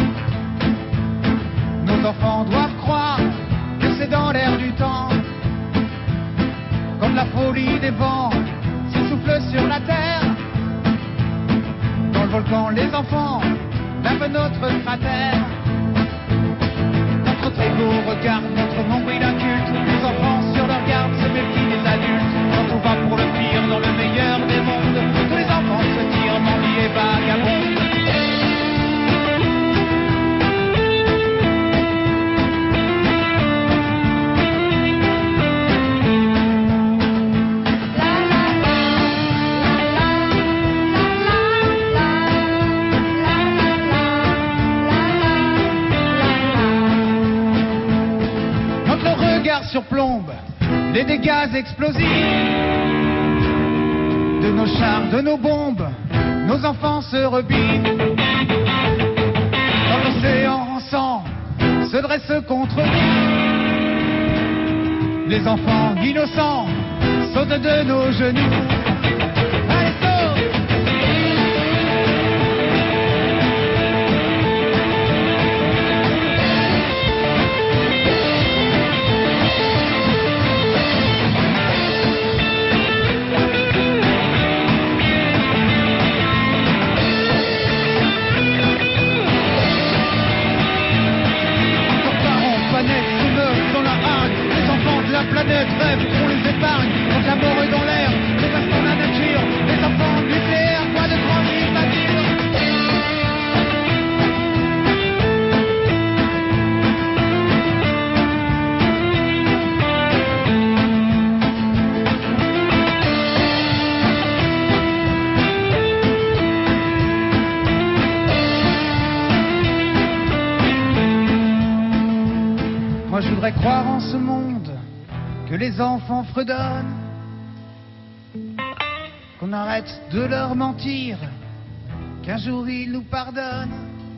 nos enfants doivent croire que c'est dans l'air du temps. Comme la folie des vents s'essouffle sur la terre, dans le volcan les enfants lavent notre cratère. Notre ego regarde notre nombril inculte, nos enfants sur leur garde se méfient des adultes. Quand tout va pour le pire dans le meilleur des mondes, tous les enfants se tirent, bandits et vagabonds. Surplombe les dégâts explosifs de nos chars, de nos bombes, nos enfants se rebitent. Quand l'océan en sang se dresse contre nous, les enfants innocents sautent de nos genoux. Allez, saute! La planète rêve qu'on les épargne. Quand la mort est dans l'air, c'est parce qu'on la nature. Les enfants nucléaires, quoi de tranquille nature. Moi je voudrais croire en ce monde, que les enfants fredonnent, qu'on arrête de leur mentir, qu'un jour ils nous pardonnent.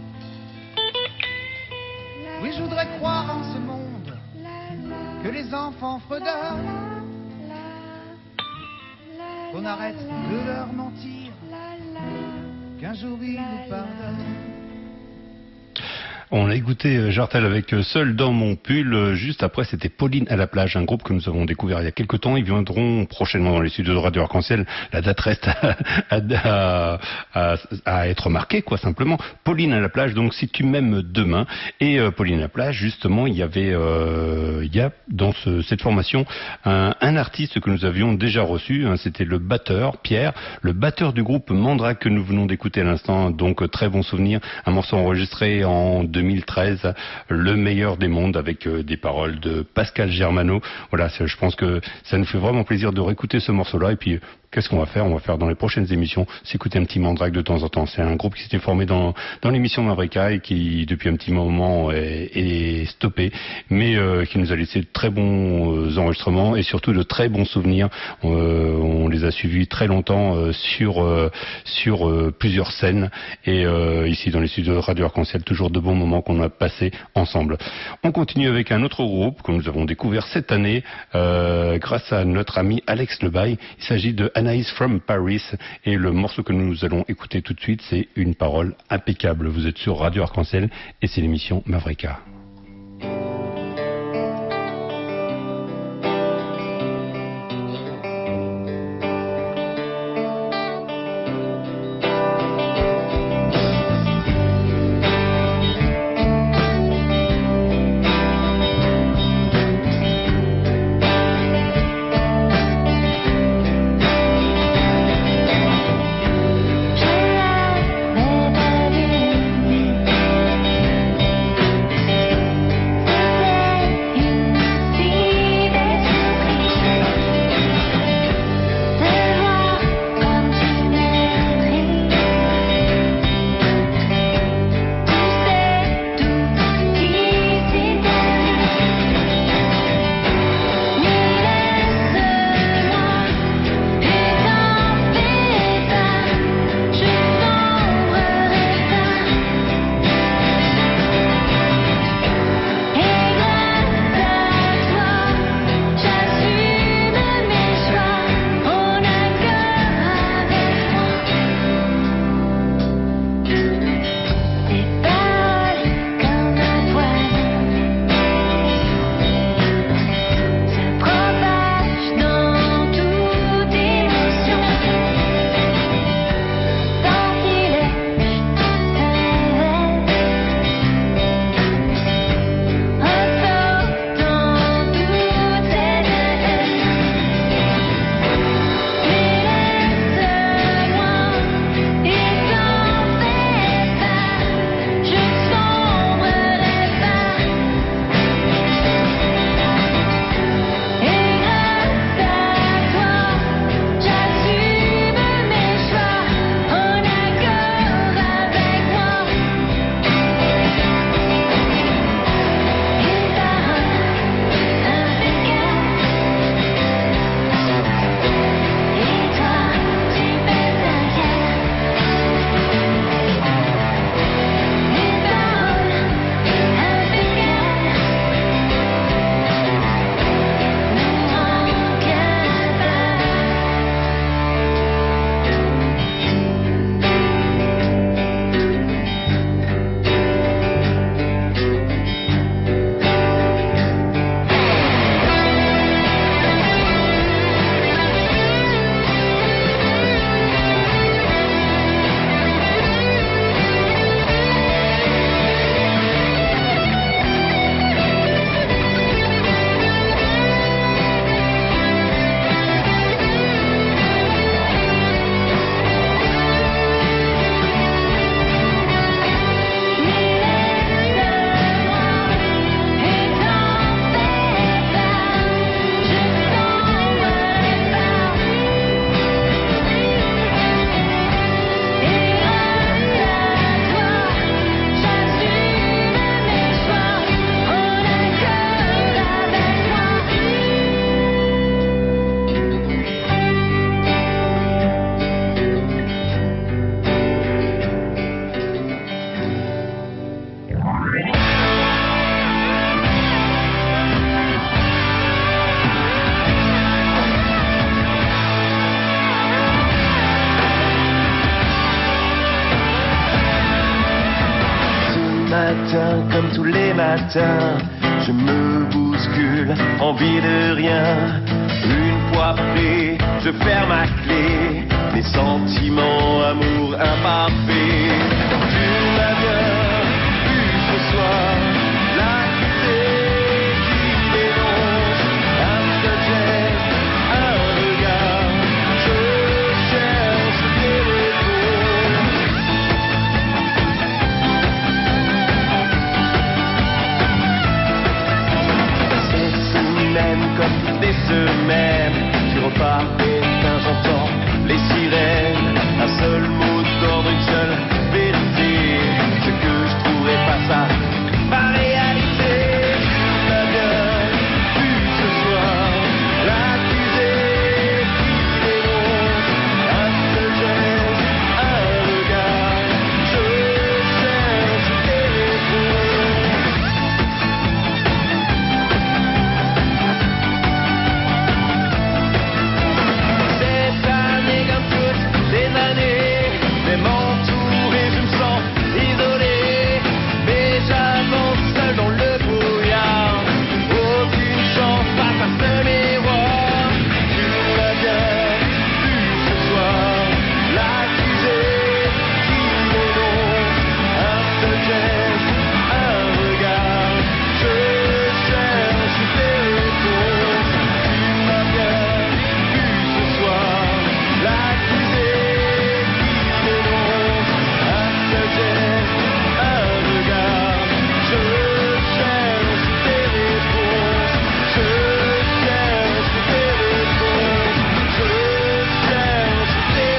Oui, je voudrais croire en ce monde, que les enfants fredonnent, qu'on arrête de leur mentir, qu'un jour ils nous pardonnent.
On a écouté Jartel avec Seul dans mon pull. Juste après, c'était Pauline à la plage, un groupe que nous avons découvert il y a quelques temps. Ils viendront prochainement dans les studios de Radio Arc-en-Ciel. La date reste à, à, à, à être marquée, quoi, simplement. Pauline à la plage, donc si tu m'aimes demain. Et euh, Pauline à la plage, justement, il y avait, euh, il y a dans ce, cette formation un, un artiste que nous avions déjà reçu. Hein, c'était le batteur, Pierre, le batteur du groupe Mandrake que nous venons d'écouter à l'instant. Donc très bon souvenir, un morceau enregistré en deux mille treize, Le meilleur des mondes, avec euh, des paroles de Pascal Germano. Voilà, je pense que ça nous fait vraiment plaisir de réécouter ce morceau-là. Et puis, qu'est-ce qu'on va faire? On va faire dans les prochaines émissions, s'écouter un petit Mandrake de temps en temps. C'est un groupe qui s'était formé dans, dans l'émission Mavrika et qui, depuis un petit moment, est, est stoppé, mais euh, qui nous a laissé de très bons euh, enregistrements et surtout de très bons souvenirs. Euh, on les a suivis très longtemps euh, sur, euh, sur euh, plusieurs scènes et euh, ici dans les studios de Radio Arc-en-Ciel, toujours de bons moments qu'on a passés ensemble. On continue avec un autre groupe que nous avons découvert cette année euh, grâce à notre ami Alex Lebaille. Il s'agit de Anaïs from Paris et le morceau que nous allons écouter tout de suite, c'est Une parole impeccable. Vous êtes sur Radio Arc-en-Ciel et c'est l'émission Mavrika.
Je l'avais pas vu.
comme tous les matins. Je me bouscule, envie de rien. Une fois pris, je ferme ma clé. Mes sentiments, amour imparfait. Tu m'as bien vu ce soir, l'accusé qui dénonce. Un seul geste, un regard, je cherche des réponses. Cette semaine comme toutes les semaines, je repars éteint, j'entends les sirènes. Un seul mot d'ordre, une seule vérité. Ce que je trouverai pas ça, ma réalité. Tu m'as bien vu ce soir, l'accusé qui dénonce. Un seul geste, un regard, je cherche des réponses. Cette année comme toutes les années, même entouré, je me sens isolé. Mais j'avance seul dans le brouillard, aucune chance face à ce miroir. Tu m'as bien vu ce soir, l'accusé qui dénonce. Un seul geste, un regard, je cherche des réponses. Tu m'as bien vu ce soir, l'accusé qui dénonce. Un seul geste, un regard, je cherche des réponses. Je cherche des réponses. Je cherche des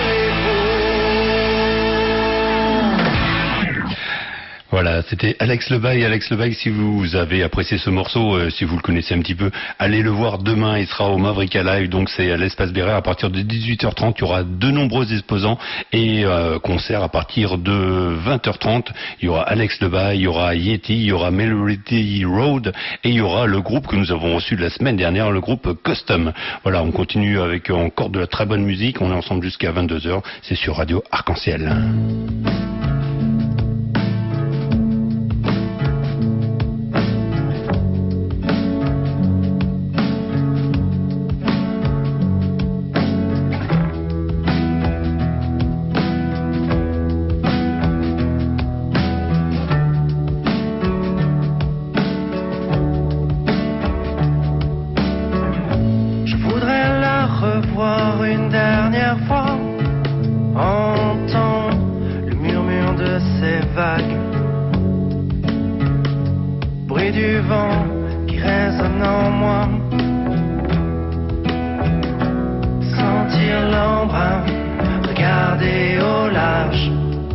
réponses.
Voilà, c'était Alex Lebaille. Alex Lebaille, si vous avez apprécié ce morceau, euh, si vous le connaissez un petit peu, allez le voir demain. Il sera au Mavrika Live, donc c'est à l'Espace Bérard à partir de dix-huit heures trente. Il y aura de nombreux exposants et euh, concerts à partir de vingt heures trente. Il y aura Alex Lebaille, il y aura Yeti, il y aura Melody Road et il y aura le groupe que nous avons reçu la semaine dernière, le groupe Custom. Voilà, on continue avec encore de la très bonne musique. On est ensemble jusqu'à vingt-deux heures. C'est sur Radio Arc-en-Ciel.
Je voudrais la revoir une dernière fois, entendre le murmure de ces vagues, bruit du vent qui résonne en moi, sentir l'embrun, regarder au large.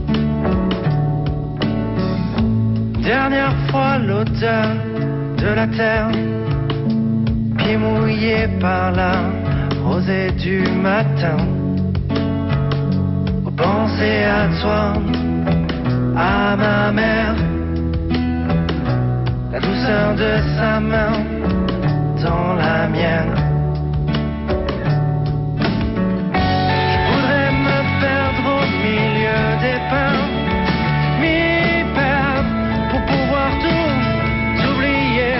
Dernière fois l'odeur de la terre, pieds mouillés par la rosée du matin. Penser à toi, à ma mère, la douceur de sa main dans la mienne. Je voudrais me perdre au milieu des pins, m'y perdre pour pouvoir tout oublier.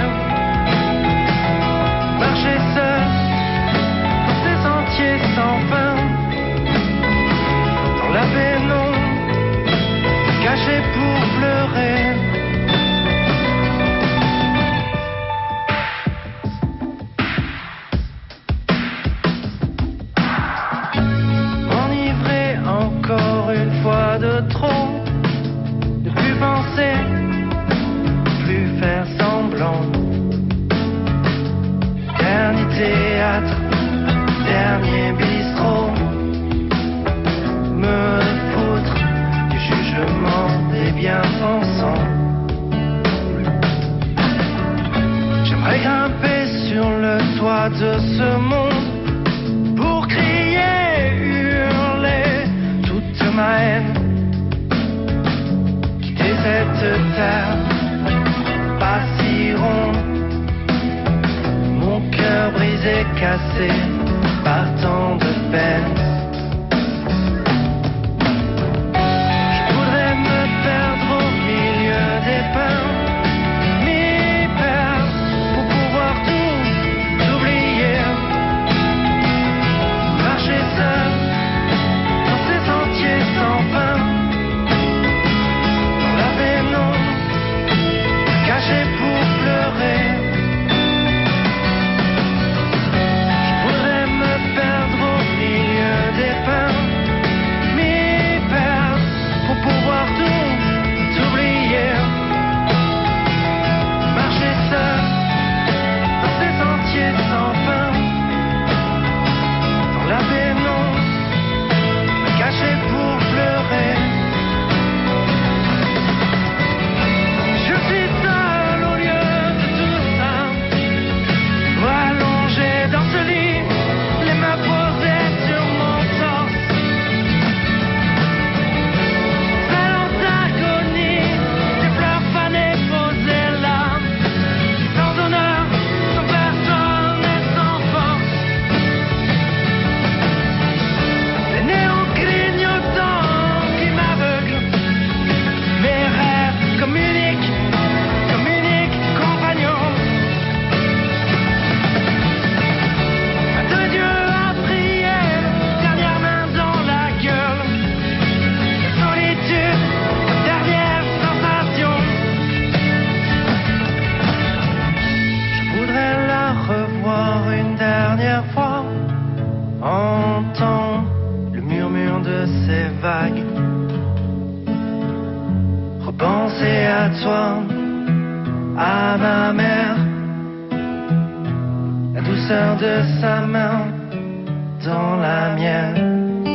Marcher seul dans ces sentiers sans fin, dans la pénombre, caché pour pleurer.
soir à ma mère, la douceur de sa main dans la mienne.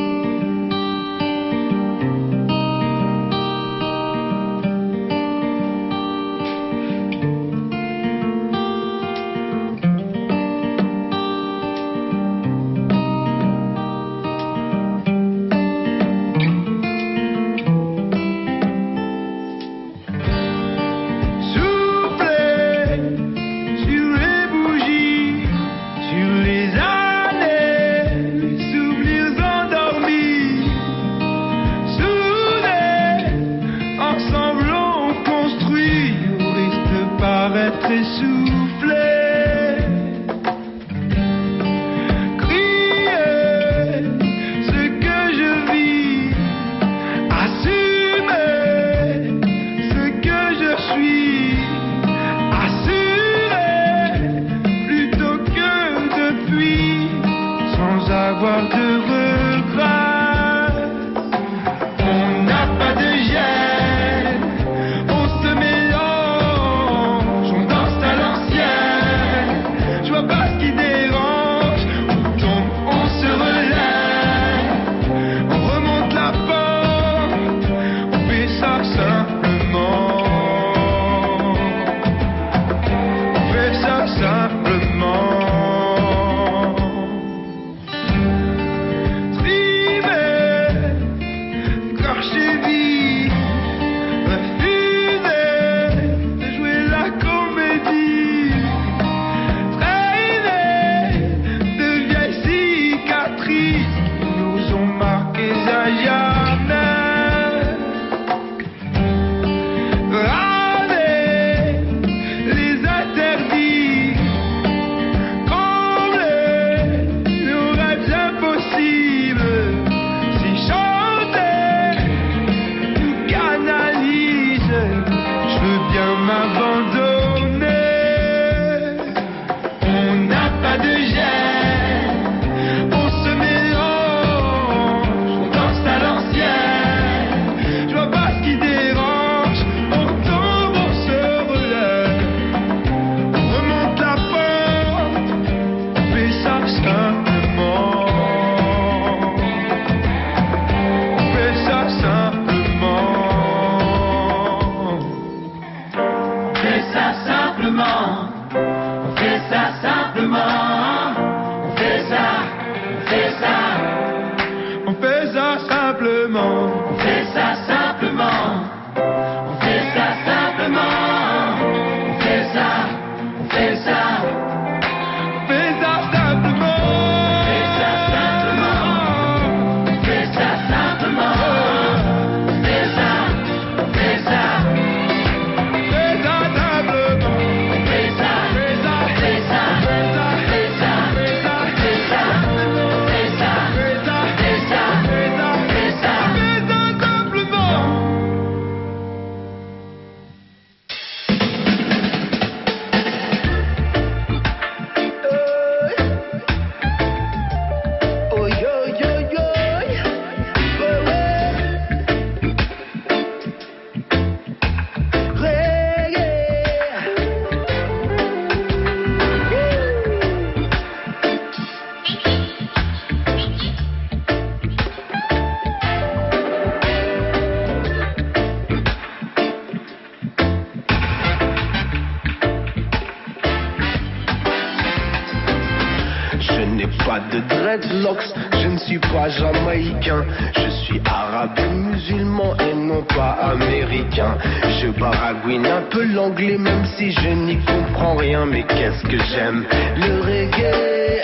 Je ne suis pas jamaïcain, je suis arabe et musulman et non pas américain. Je baragouine un peu l'anglais même si je n'y comprends rien. Mais qu'est-ce que j'aime le reggae.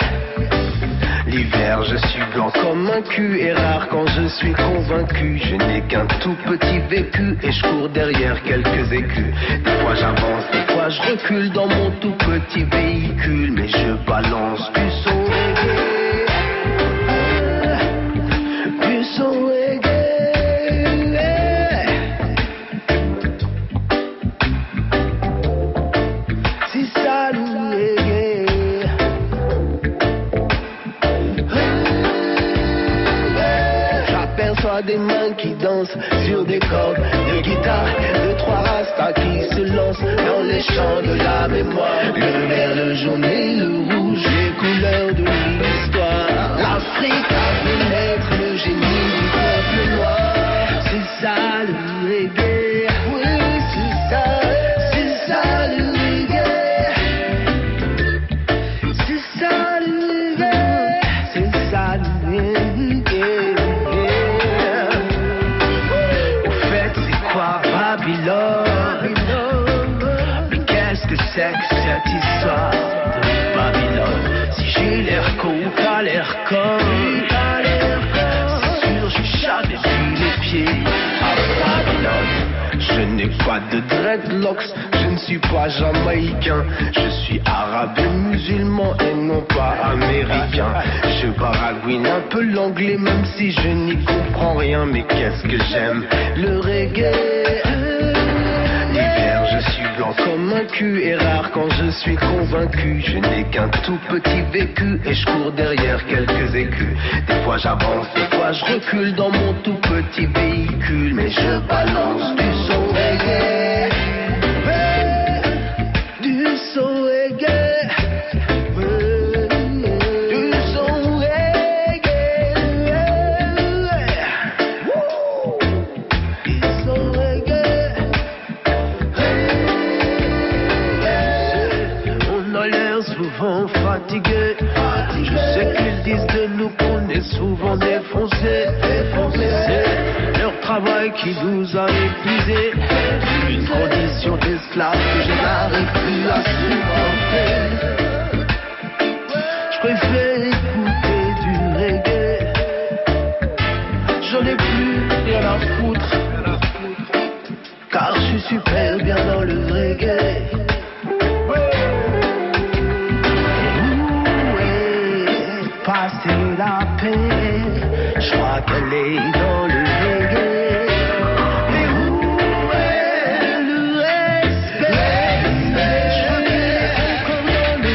L'hiver je suis blanc comme un cul et rare quand je suis convaincu. Je n'ai qu'un tout petit vécu et je cours derrière quelques écus. Des fois j'avance, des fois je recule dans mon tout petit véhicule. Mais je balance du son reggae. Son reggae. Si ça nous reggae. J'aperçois
vois des mains qui dansent sur des cordes de guitare, de trois rastas qui se lancent dans les champs de la mémoire. Le vert, le jaune et le rouge, les couleurs de l'histoire. L'Afrique a fait naître le génie du peuple noir. C'est ça le reggae, oui c'est ça, c'est ça le reggae. C'est ça le reggae, c'est ça le reggae. Au fait c'est quoi Babylone? Mais qu'est-ce que c'est que cette histoire de Babylone? Si j'ai l'air con, t'as l'air con. C'est sûr j'ai jamais vu les pieds à Babylone. Je n'ai pas de dreadlocks, je ne suis pas jamaïcain. Je suis arabe et musulman et non pas américain. Je baragouine un peu l'anglais même si je n'y comprends rien. Mais qu'est-ce que j'aime le reggae. L'hiver je suis blanc comme un cul et rare quand je suis convaincu. Je n'ai qu'un tout petit vécu et je cours derrière quelques écus. Des fois j'avance, des fois je recule dans mon tout petit véhicule. Mais je balance du son reggae, du son reggae, du son reggae, du son reggae. On a l'air souvent fatigué. Je sais qu'ils disent de nous qu'on est souvent défoncés. C'est leur travail qui nous a épuisés. Une condition d'esclave que je n'arrive plus à supporter. Je préfère écouter du reggae. J'en ai plus rien à foutre, car je suis super bien dans le reggae. Passer la paix, je crois qu'elle est dans le reggae. Mais où est le respect? Je veux qu'elle est comme dans le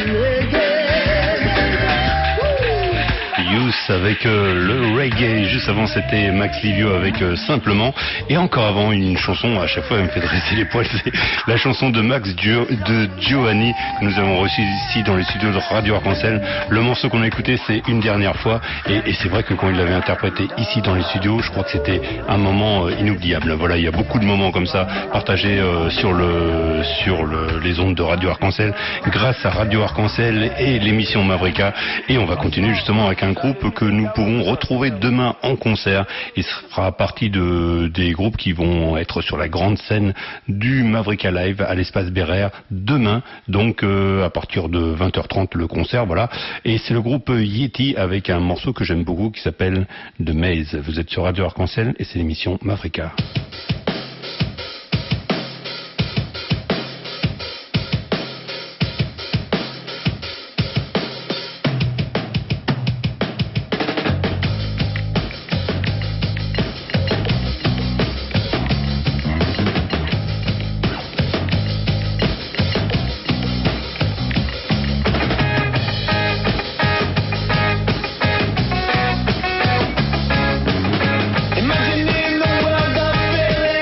reggae.
Youth avec euh, le reggae. Juste avant c'était Max Livio avec euh, Simplement. Et encore avant une chanson, à chaque fois elle me fait dresser les poils, c'est la chanson de Max Gio, de Giovanni que nous avons reçu ici dans les studios de Radio Arc-en-Ciel. Le morceau qu'on a écouté c'est Une dernière fois et, et c'est vrai que quand il l'avait interprété ici dans les studios, je crois que c'était un moment euh, inoubliable. Voilà, il y a beaucoup de moments comme ça partagés euh, sur le sur le, les ondes de Radio Arc-en-Ciel grâce à Radio Arc-en-Ciel et l'émission Mavrika. Et on va continuer justement avec un groupe que nous pourrons retrouver demain en concert. Il sera partie de, des groupes qui vont être sur la grande scène du Mavrika Live à l'espace Bérère demain, donc euh, à partir de vingt heures trente le concert, voilà. Et c'est le groupe Yeti avec un morceau que j'aime beaucoup qui s'appelle The Maze. Vous êtes sur Radio Arc-en-Ciel et c'est l'émission Mavrika.
Imaginez the world of fairy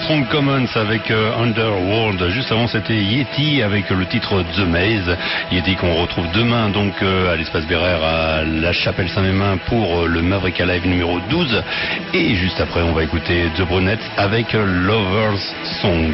Strong Commons avec euh, Underworld. Juste avant, c'était Yeti avec le titre The Maze. Yeti qu'on retrouve demain donc euh, à l'espace Bérère à la Chapelle Saint-Mémin pour euh, le Maverick Live numéro douze. Et juste après, on va écouter The Brunettes avec euh, Lover's Song.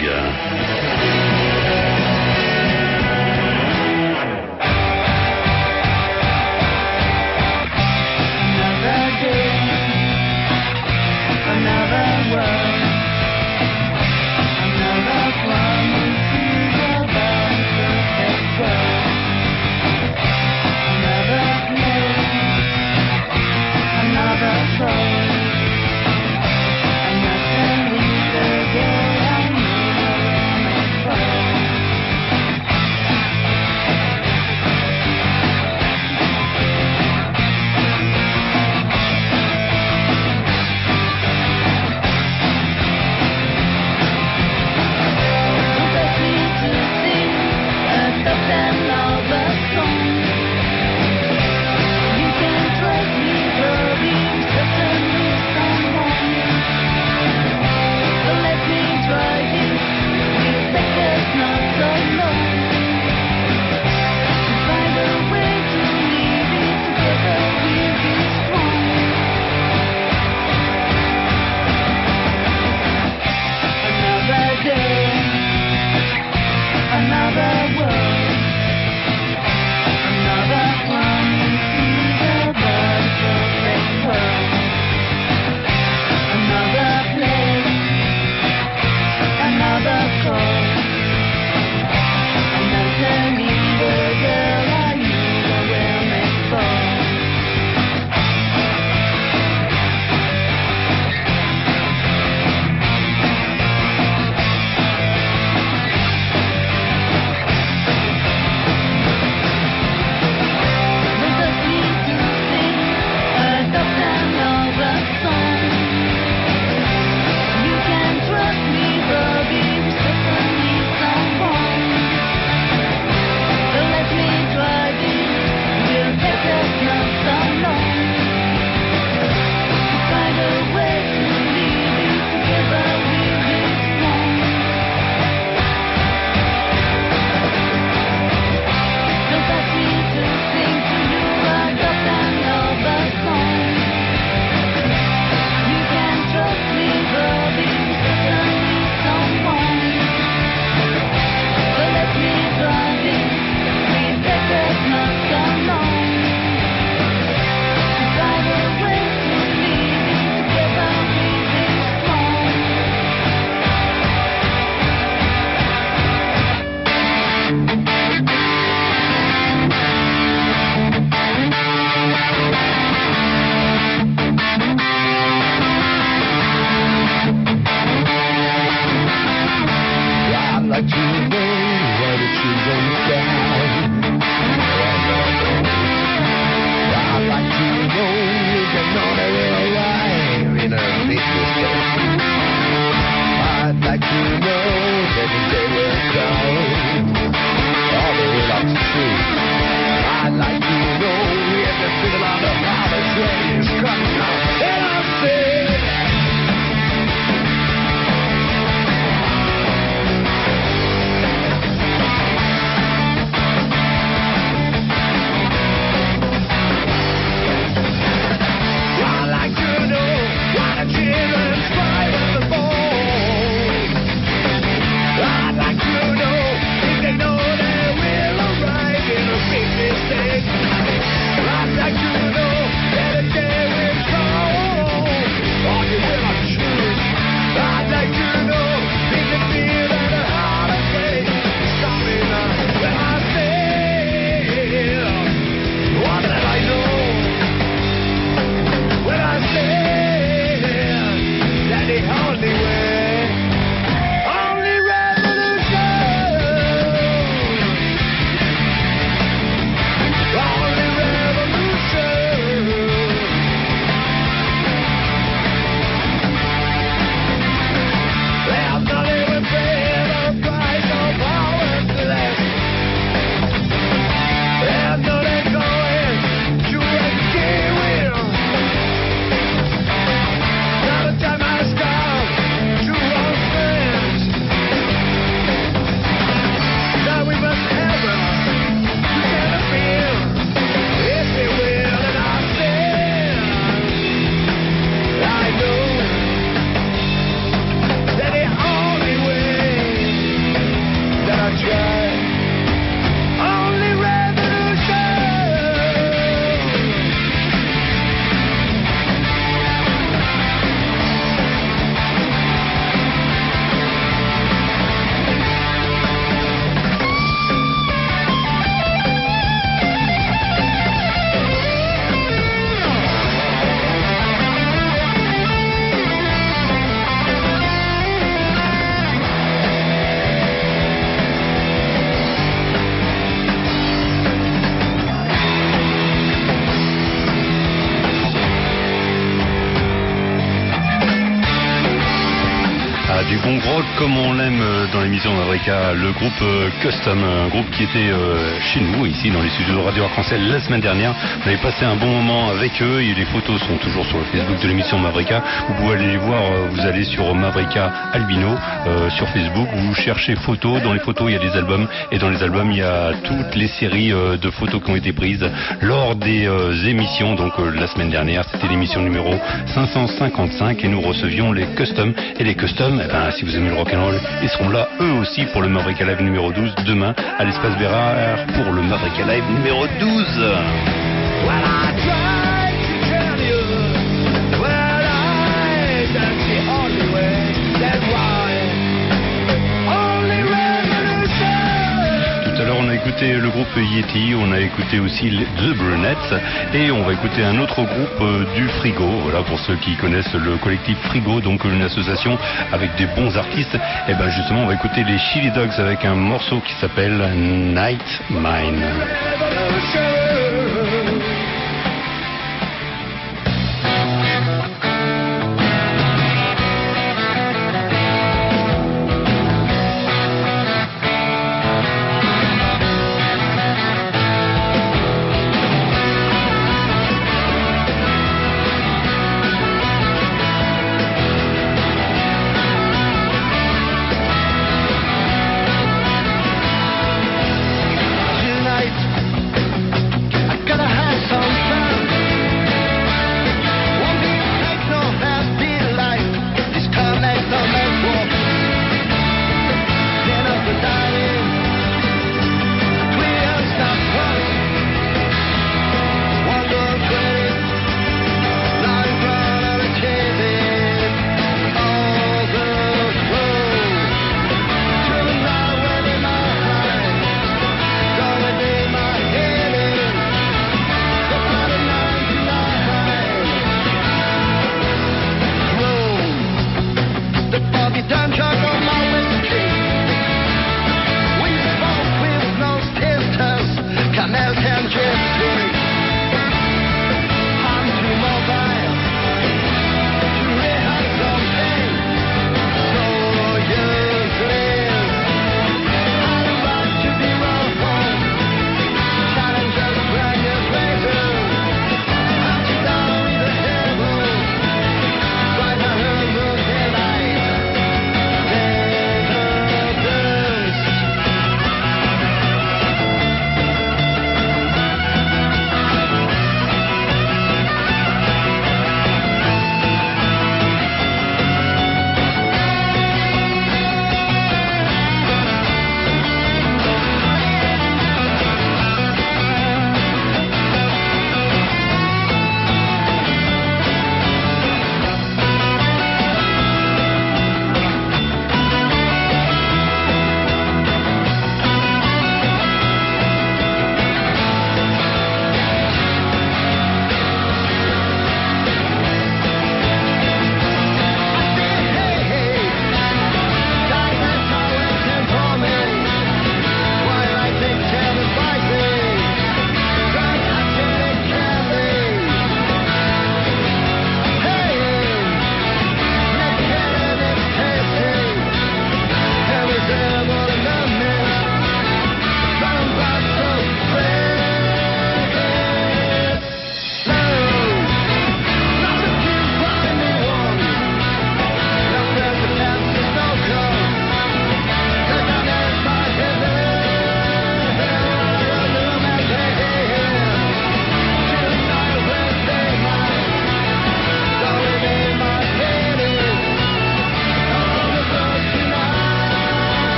comme on l'aime dans l'émission Mavrika, le groupe Custom, un groupe qui était chez nous, ici dans les studios de Radio Arc-en-Ciel la semaine dernière. On avait passé un bon moment avec eux et les photos sont toujours sur le Facebook de l'émission Mavrika. Vous pouvez aller les voir, vous allez sur Mavrika Albino euh, sur Facebook, vous cherchez photos, dans les photos il y a des albums et dans les albums il y a toutes les séries euh, de photos qui ont été prises lors des euh, émissions. Donc euh, la semaine dernière c'était l'émission numéro cinq cent cinquante-cinq et nous recevions les Custom. Et les Custom, eh ben, si vous aimez le rock'n'roll, ils seront là eux aussi pour le Mavrika Live numéro douze demain à l'espace Bérard pour le Mavrika Live numéro douze.
Well, I tried to tell you, well, I, that's the only way, that's why, only revolution.
Tout à l'heure on a écouté le groupe Yeti, on a écouté aussi les The Brunettes et on va écouter un autre groupe euh, du Frigo. Voilà, pour ceux qui connaissent le collectif Frigo, donc une association avec des bons artistes. Et ben justement on va écouter les Chili Dogs avec un morceau qui s'appelle Night Mine.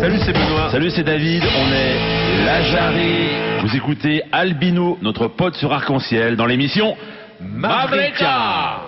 Salut, c'est Benoît.
Salut, c'est David. On est la Jarry. Vous écoutez Albino, notre pote sur Arc-en-Ciel, dans l'émission Mavrika.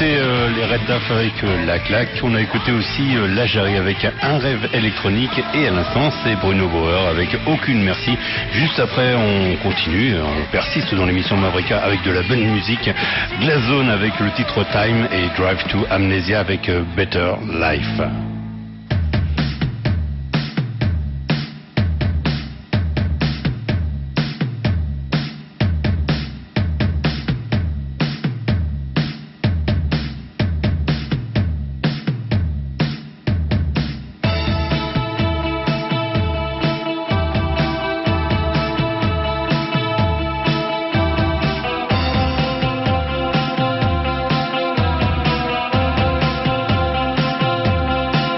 écouté euh, les Red Duff avec euh, La Claque. On a écouté aussi euh, La Jarry avec Un rêve électronique. Et à l'instant, c'est Bruno Bauer avec Aucune merci. Juste après, on continue, on persiste dans l'émission Mavrika avec de la bonne musique. Glazone avec le titre Time et Drive to Amnesia avec euh, Better Life.
Thank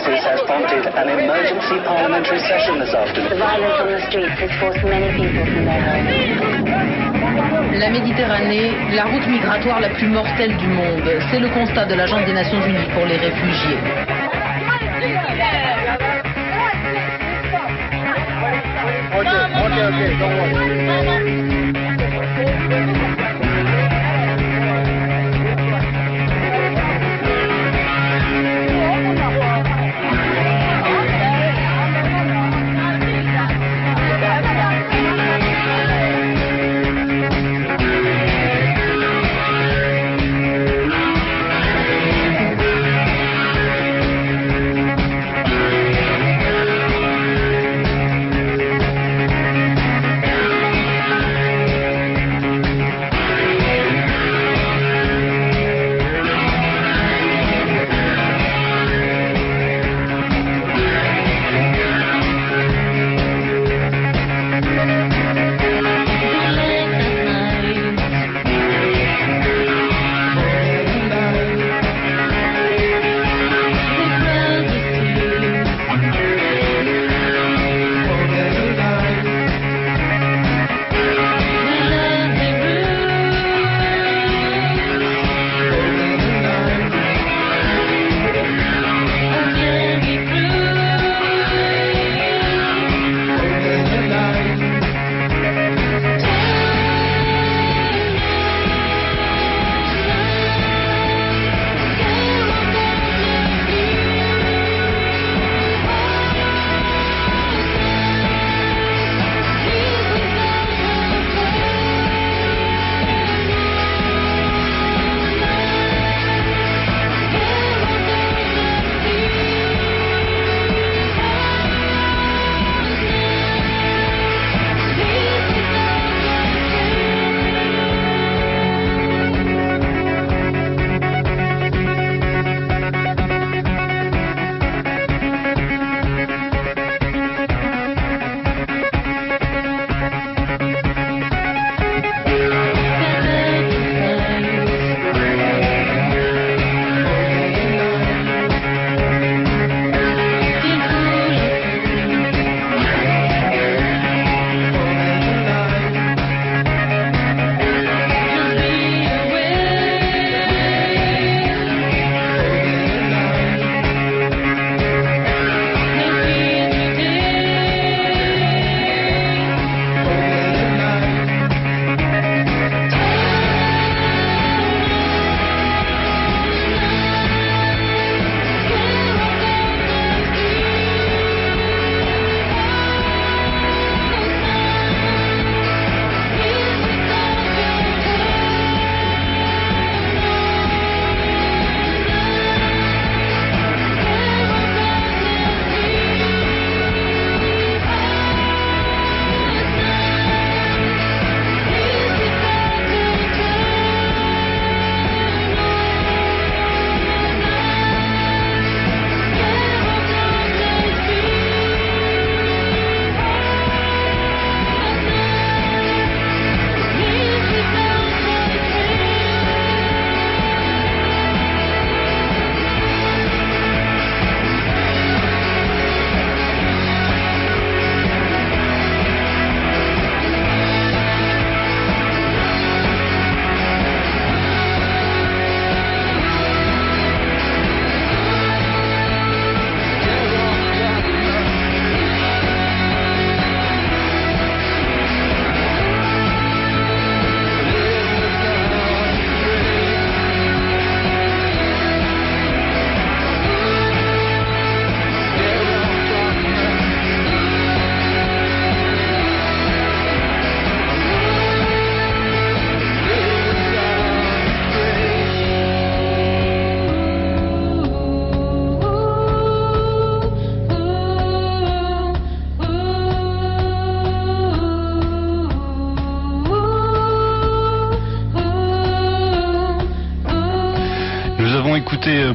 crisis has prompted an emergency parliamentary session this afternoon.
The violence on the streets has forced many people from their homes.
La Méditerranée, la route migratoire la plus mortelle du monde, c'est le constat de l'Agence des Nations Unies pour les réfugiés.
Okay, okay, don't worry.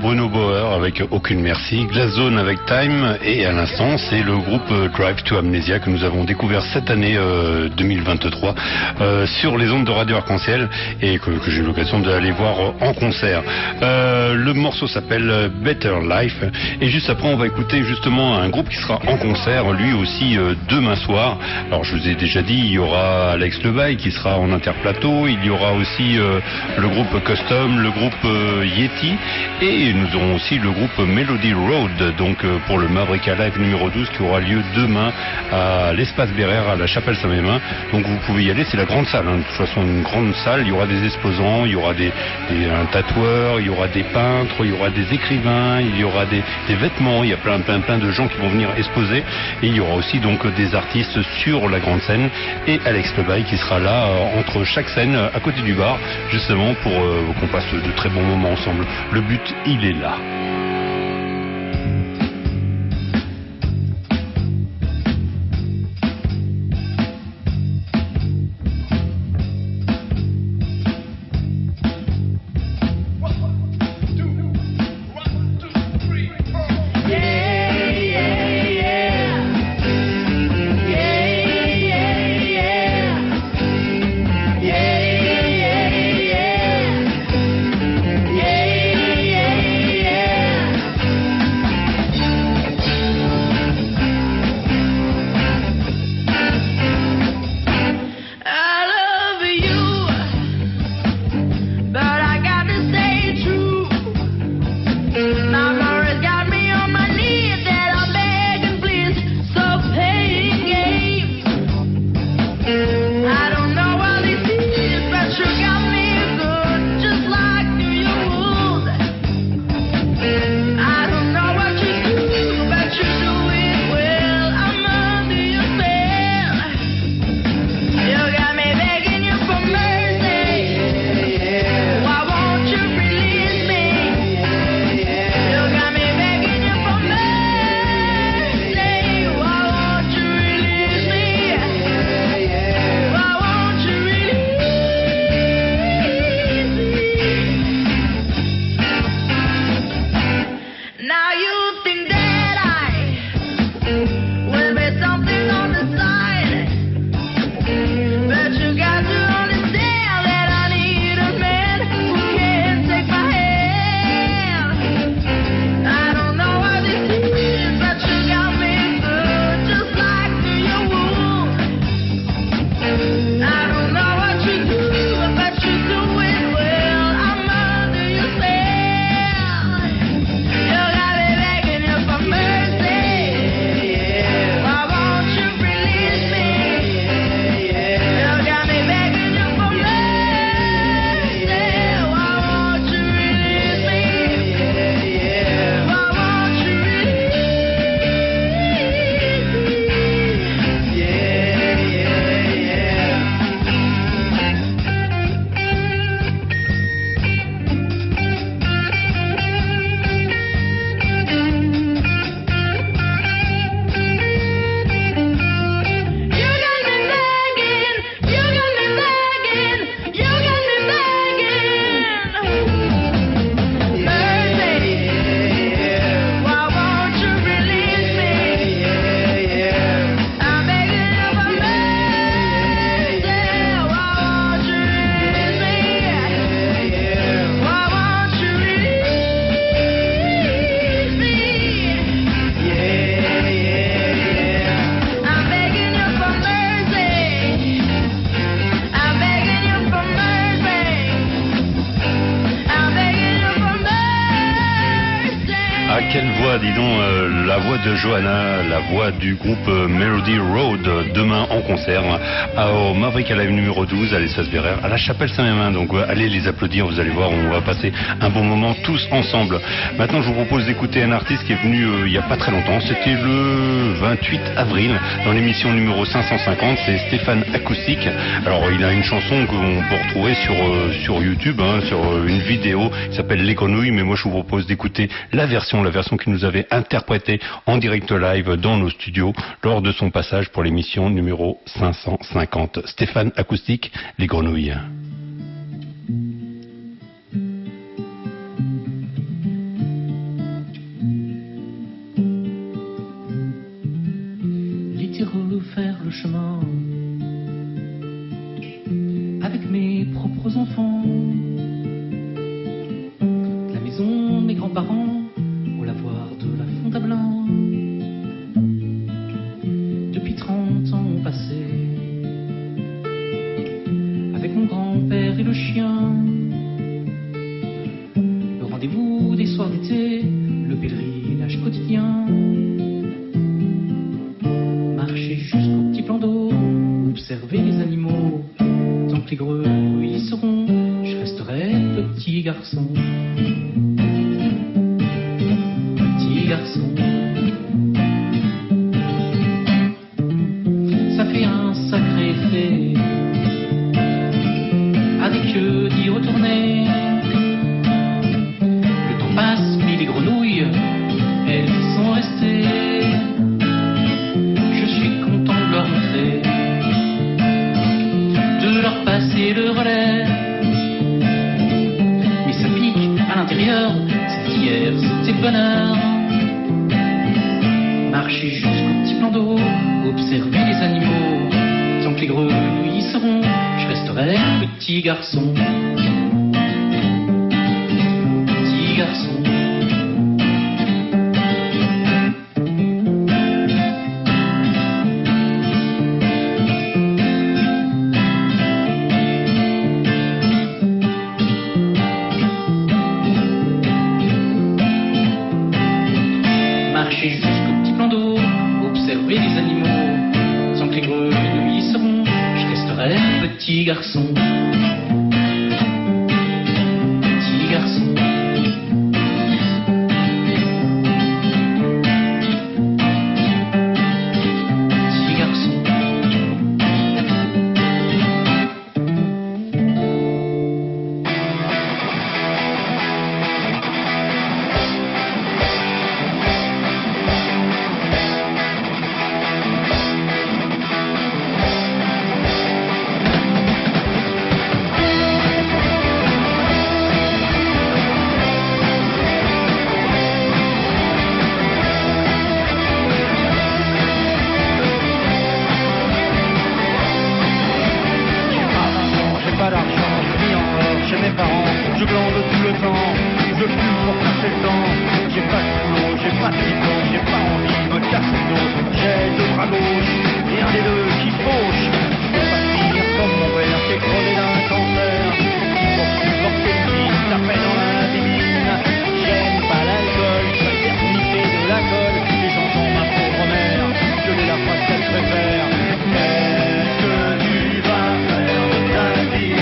Bruno Bauer avec Aucune Merci, Glass Zone avec Time, et à l'instant c'est le groupe Drive to Amnesia que nous avons découvert cette année euh, deux mille vingt-trois euh, sur les ondes de Radio Arc-en-Ciel et que, que j'ai eu l'occasion d'aller voir en concert. Euh, le morceau s'appelle Better Life et juste après on va écouter justement un groupe qui sera en concert lui aussi euh, demain soir. Alors je vous ai déjà dit, il y aura Alex Lebaille qui sera en interplateau, il y aura aussi euh, le groupe Custom, le groupe euh, Yeti, et nous aurons aussi le groupe Melody Road, donc euh, pour le Mavrika Live numéro douze qui aura lieu demain à l'espace Bérère à la Chapelle Saint-Mémin. Donc vous pouvez y aller, c'est la grande salle, hein. De toute façon une grande salle, il y aura des exposants, il y aura des, des un tatoueur, il y aura des peintres, il y aura des écrivains, il y aura des, des vêtements, il y a plein plein plein de gens qui vont venir exposer, et il y aura aussi donc des artistes sur la grande scène et Alex Lebaille qui sera là euh, entre chaque scène à côté du bar justement pour euh, qu'on passe de très bons moments ensemble. Le but, il est là. Quelle voix, dis donc, euh, la voix de Johanna, la voix du groupe euh, Melody Road, euh, demain en concert à, au Mavrika Live numéro douze à l'espace Bérère, à la Chapelle Saint-Mémin. Donc euh, allez les applaudir, vous allez voir, on va passer un bon moment tous ensemble. Maintenant, je vous propose d'écouter un artiste qui est venu euh, il n'y a pas très longtemps, c'était le vingt-huit avril, dans l'émission numéro cinq cent cinquante, c'est Stéphane Acoustique. Alors, il a une chanson qu'on peut retrouver sur, euh, sur YouTube, hein, sur euh, une vidéo, qui s'appelle Les Grenouilles, mais moi je vous propose d'écouter la version, la version qu'il nous avait interprétée en direct live dans nos studios lors de son passage pour l'émission numéro cinq cent cinquante. Stéphane Acoustique, Les Grenouilles.
souhaité refaire le chemin avec mes propres enfants. La maison de mes grands-parents, au lavoir de la Fontablin. Depuis trente ans passés, avec mon grand-père et le chien. Le rendez-vous des soirs d'été, le pèlerinage quotidien. Marcher jusqu'au petit plan d'eau, observer les animaux. Tant que les grenouilles seront, je resterai petit garçon. Petit garçon. Ça fait un sacré effet, avec eux d'y retourner. Le temps passe, mais les grenouilles, elles y sont restées. Je suis content de leur montrer, de leur passer le relais. Mais ça pique à l'intérieur, c'est hier, c'était le bonheur. Marcher jusqu'au petit plan d'eau, observer les animaux. Tant que les grenouilles y seront, je resterai petit garçon. Petit garçon. Marcher jusqu'au petit plan d'eau, observer les animaux. Tant que les grenouilles y seront, je resterai petit garçon. Petit garçon. Petit garçon.
J'ai pas d'argent, je vis encore chez mes parents. Je glande tout le temps, je fume pour passer le temps. J'ai pas de boulot, j'ai pas de diplôme, j'ai pas envie de me casser le dos. J'ai deux bras gauche et un des deux qui fauche. Je peux pas finir comme mon père qui est crevé d'un cancer. Pour supporter une vie, la peine dans la bibine. J'aime pas l'alcool, je préfère sniffer de la colle. Et j'entends ma pauvre mère gueuler la phrase qu'elle préfère. Qu'est-ce que tu vas faire de ta vie?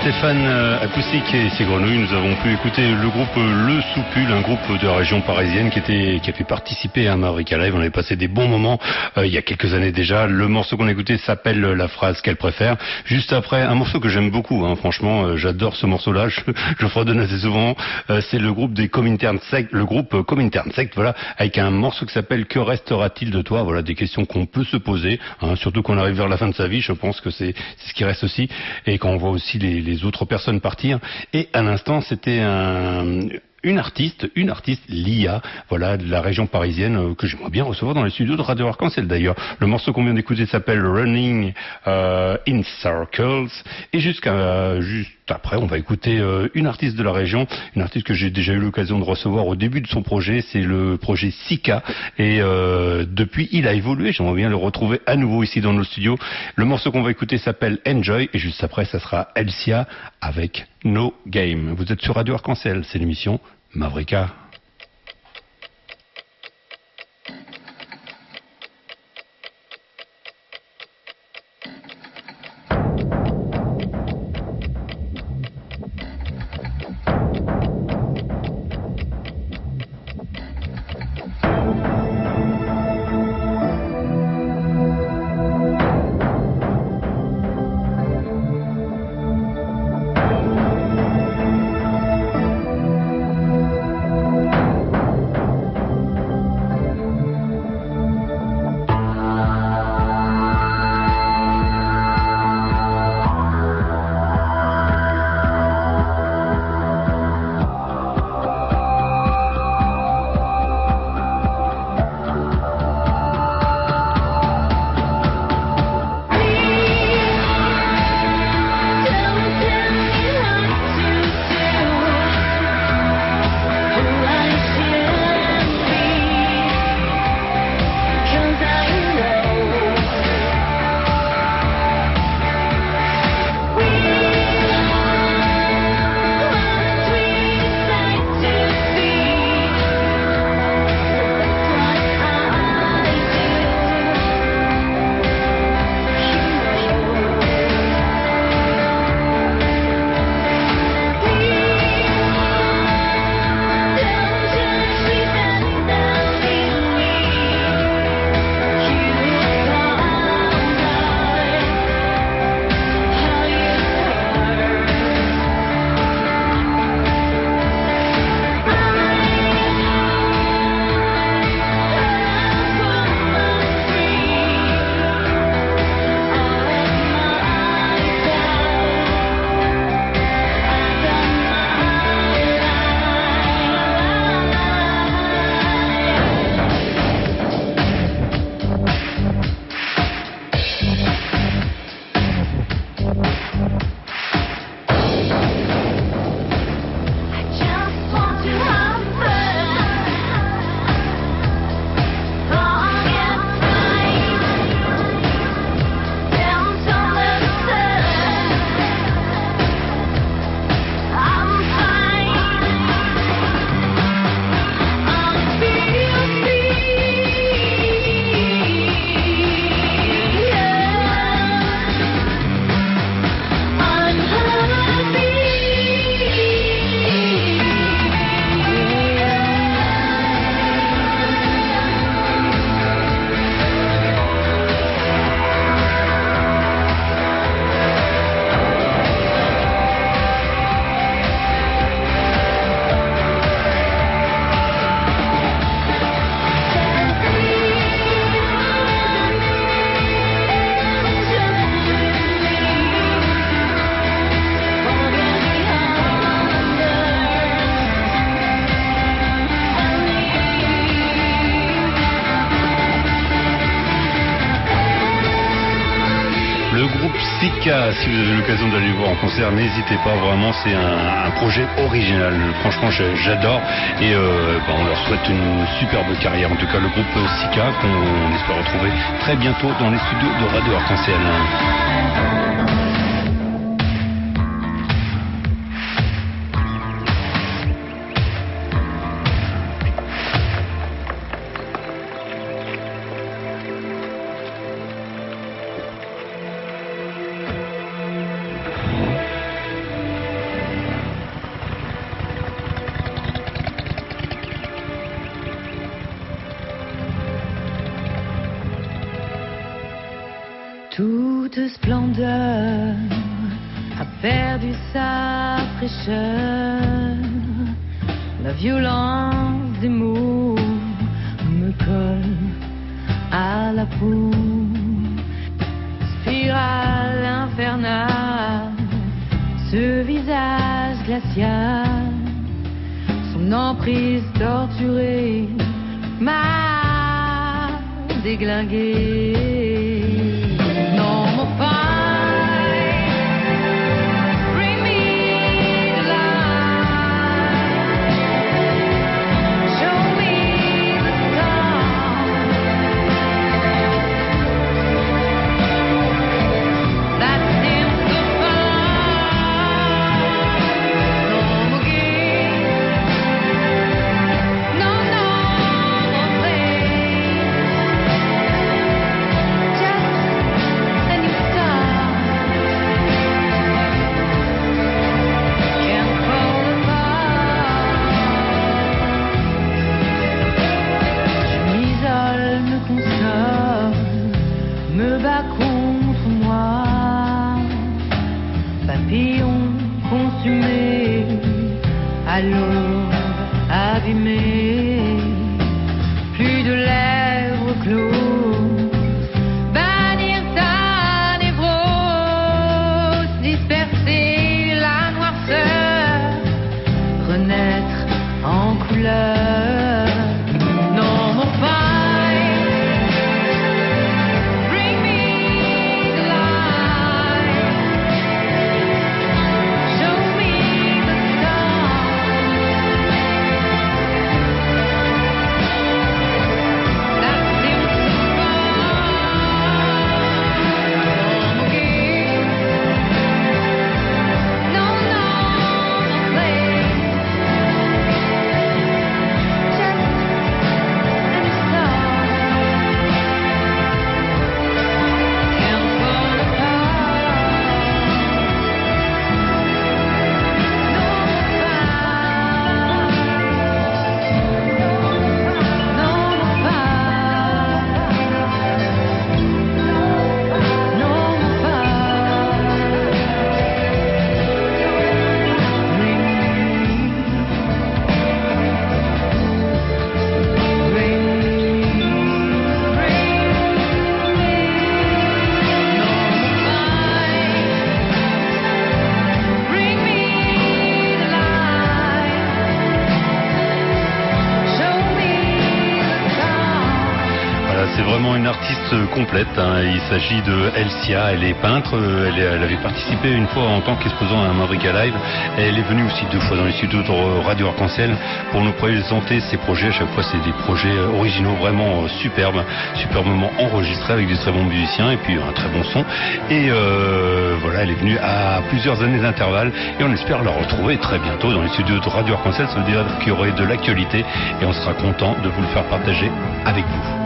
Stéphane euh, Acoustique et ses grenouilles, nous avons pu écouter le groupe euh, Le Soupul, un groupe de la région parisienne qui était qui a fait participer à Mavrika Live. On avait passé des bons moments euh, il y a quelques années déjà. Le morceau qu'on a écouté s'appelle euh, La phrase qu'elle préfère. Juste après, un morceau que j'aime beaucoup, hein, franchement, euh, j'adore ce morceau-là, je, je fredonne assez souvent. Euh, c'est le groupe des Comintern Sect, le groupe euh, Comintern Sect, voilà, avec un morceau qui s'appelle Que restera-t-il de toi? Voilà, des questions qu'on peut se poser, hein, surtout qu'on arrive vers la fin de sa vie. Je pense que c'est c'est ce qui reste aussi, et quand on voit aussi les, les autres personnes partir. Et à l'instant, c'était un, une artiste, une artiste, Lia, voilà, de la région parisienne, euh, que j'aimerais bien recevoir dans les studios de Radio Arc-en-Ciel d'ailleurs. Le morceau qu'on vient d'écouter s'appelle Running euh, in Circles. Et jusqu'à euh, juste après, on va écouter euh, une artiste de la région, une artiste que j'ai déjà eu l'occasion de recevoir au début de son projet, c'est le projet Sika. Et euh, depuis, il a évolué, j'aimerais bien le retrouver à nouveau ici dans nos studios. Le morceau qu'on va écouter s'appelle Enjoy, et juste après, ça sera Elsia avec No Game. Vous êtes sur Radio Arc-en-Ciel, c'est l'émission Mavrika. Sika, si vous avez l'occasion d'aller le voir en concert, n'hésitez pas, vraiment, c'est un, un projet original. Franchement, j'adore, et euh, bah, on leur souhaite une superbe carrière. En tout cas, le groupe Sika, qu'on espère retrouver très bientôt dans les studios de Radio Arc-en-Ciel.
Toute splendeur a perdu sa fraîcheur. La violence des mots me colle à la peau. Spirale infernale, ce visage glacial, son emprise torturée m'a déglingué. Non, mon paille, bring me the light, show me the stars that seem so far. No more games, no, no more play, just a new start. Can't fall apart. Je m'isole, me console, me bats contre moi. Papillon consumé, à l'aube abîmé, plus de lèvres closes, bannir ta névrose, disperser la noirceur, renaître en couleur. Non, mon paille, bring me the light, show me the stars that seem so far. No more games, no, no more play, just a new start. Can't fall Bring me the light, show me the stars.
Voilà, c'est vraiment une artiste complète, hein. Il s'agit de Elsia, elle est peintre, euh, elle, est- elle avait participé une fois en tant qu'exposant à un Mavrika Live. Elle est venue aussi deux fois dans les studios de Radio Arc-en-Ciel pour nous présenter ses projets. À chaque fois, c'est des projets euh, originaux, vraiment euh, superbes, superbement enregistrés avec des très bons musiciens et puis un très bon son. Et euh, voilà, elle est venue à plusieurs années d'intervalle et on espère la retrouver très bientôt dans les studios de Radio Arc-en-Ciel. Ça veut dire qu'il y aurait de l'actualité et on sera content de vous le faire partager avec vous.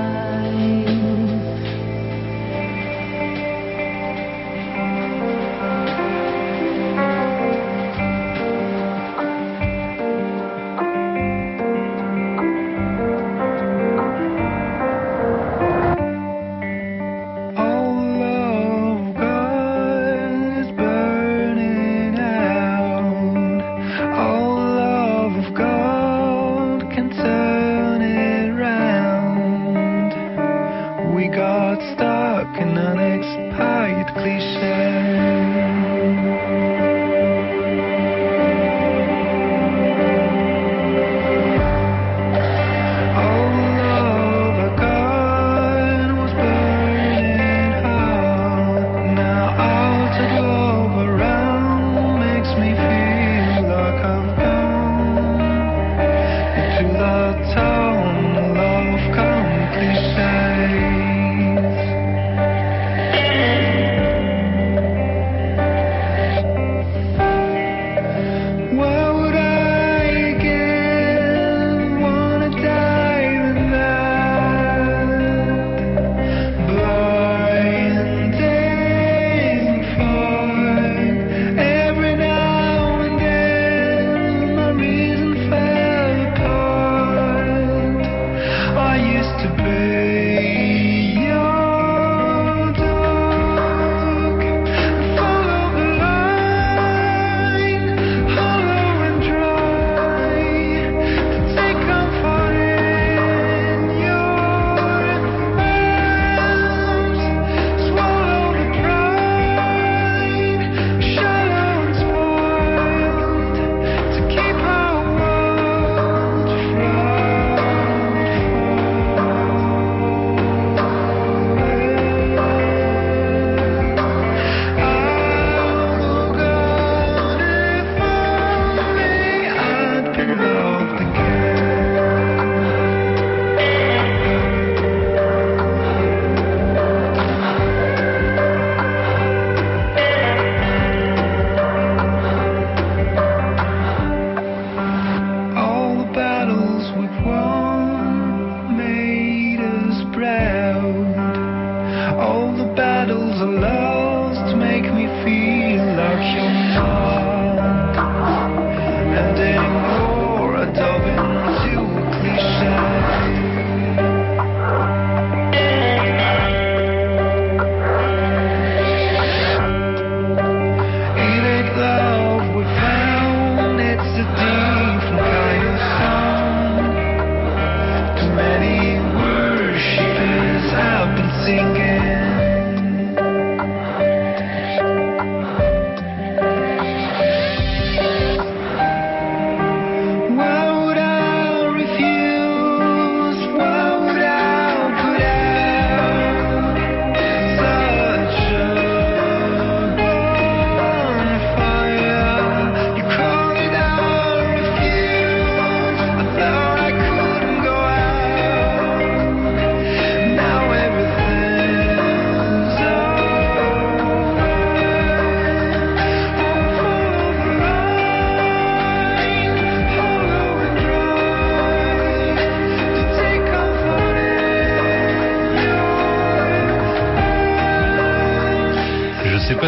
All of God is burning out. All love of God can turn it round.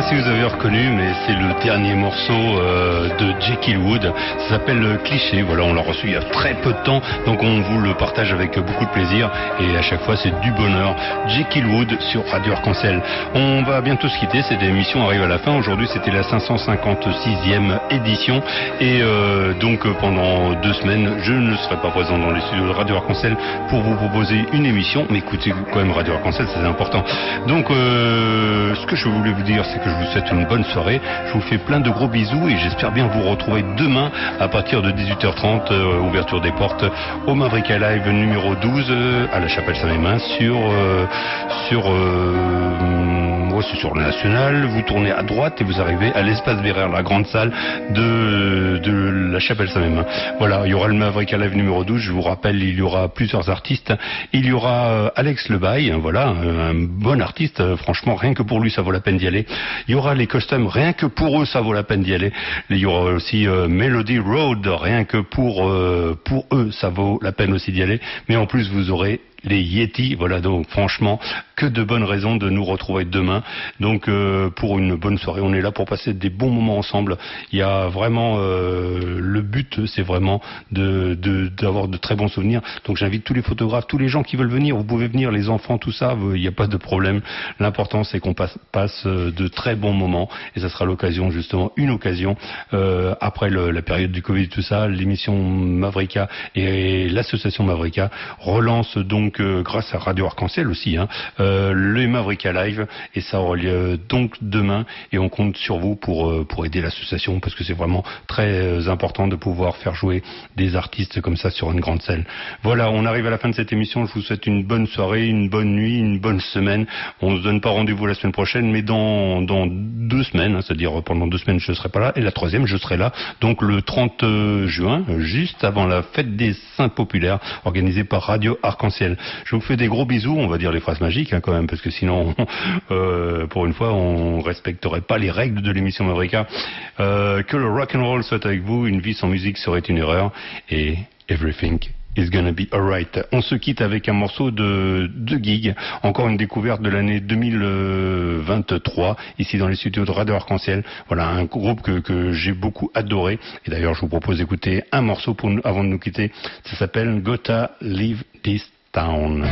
si vous avez reconnu, mais c'est le dernier morceau euh, de Jekyll Wood. Ça s'appelle Cliché. Voilà, on l'a reçu il y a très peu de temps, donc on vous le partage avec beaucoup de plaisir et à chaque fois c'est du bonheur. Jekyll Wood sur Radio Arc-en-Ciel. On va bientôt se quitter. Cette émission arrive à la fin. Aujourd'hui, c'était la cinq cent cinquante-sixième édition et euh, donc pendant deux semaines, je ne serai pas présent dans les studios de Radio Arc-en-Ciel pour vous proposer une émission. Mais écoutez quand même Radio Arc-en-Ciel, c'est important. Donc, euh, ce que je voulais vous dire, c'est que je vous souhaite une bonne soirée. Je vous fais plein de gros bisous et j'espère bien vous retrouver demain à partir de dix-huit heures trente, euh, ouverture des portes, au Mavrika Live numéro douze euh, à la Chapelle-Saint-Mémin sur euh, sur euh, ouais, c'est sur le National. Vous tournez à droite et vous arrivez à l'espace Bérère, la grande salle de de la Chapelle-Saint-Mémin. Voilà, il y aura le Mavrika Live numéro douze. Je vous rappelle, il y aura plusieurs artistes. Il y aura euh, Alex Lebaille, voilà, un bon artiste. Euh, franchement, rien que pour lui, ça vaut la peine d'y aller. Il y aura les Customs, rien que pour eux, ça vaut la peine d'y aller. Il y aura aussi euh, Melody Road, rien que pour euh, pour eux, ça vaut la peine aussi d'y aller. Mais en plus, vous aurez les Yeti, voilà, donc franchement, que de bonnes raisons de nous retrouver demain. Donc euh, pour une bonne soirée, on est là pour passer des bons moments ensemble. Il y a vraiment euh, le but, c'est vraiment de, de d'avoir de très bons souvenirs. Donc j'invite tous les photographes, tous les gens qui veulent venir, vous pouvez venir, les enfants, tout ça, il n'y a pas de problème. L'important c'est qu'on passe, passe de très bons moments et ça sera l'occasion, justement, une occasion euh, après le, la période du Covid, tout ça, l'émission Mavrika et, et l'association Mavrika relance donc Donc, euh, grâce à Radio Arc-en-Ciel aussi, hein, euh, le Mavrika Live, et ça aura lieu donc demain, et on compte sur vous pour euh, pour aider l'association, parce que c'est vraiment très euh, important de pouvoir faire jouer des artistes comme ça sur une grande scène. Voilà, on arrive à la fin de cette émission. Je vous souhaite une bonne soirée, une bonne nuit, une bonne semaine. On se donne pas rendez-vous la semaine prochaine, mais dans dans deux semaines, hein, c'est-à-dire pendant deux semaines je serai pas là, et la troisième je serai là, donc le trente juin, juste avant la fête des Saints populaires organisée par Radio Arc-en-Ciel. Je vous fais des gros bisous, on va dire les phrases magiques hein, quand même, parce que sinon, euh, pour une fois, on respecterait pas les règles de l'émission Mavrika. Euh, que le rock'n'roll soit avec vous, une vie sans musique serait une erreur, et everything is gonna be alright. On se quitte avec un morceau de, de Gig, encore une découverte de l'année deux mille vingt-trois, ici dans les studios de Radio Arc-en-Ciel. Voilà, un groupe que, que j'ai beaucoup adoré, et d'ailleurs je vous propose d'écouter un morceau pour, avant de nous quitter. Ça s'appelle Gotta Leave This Town.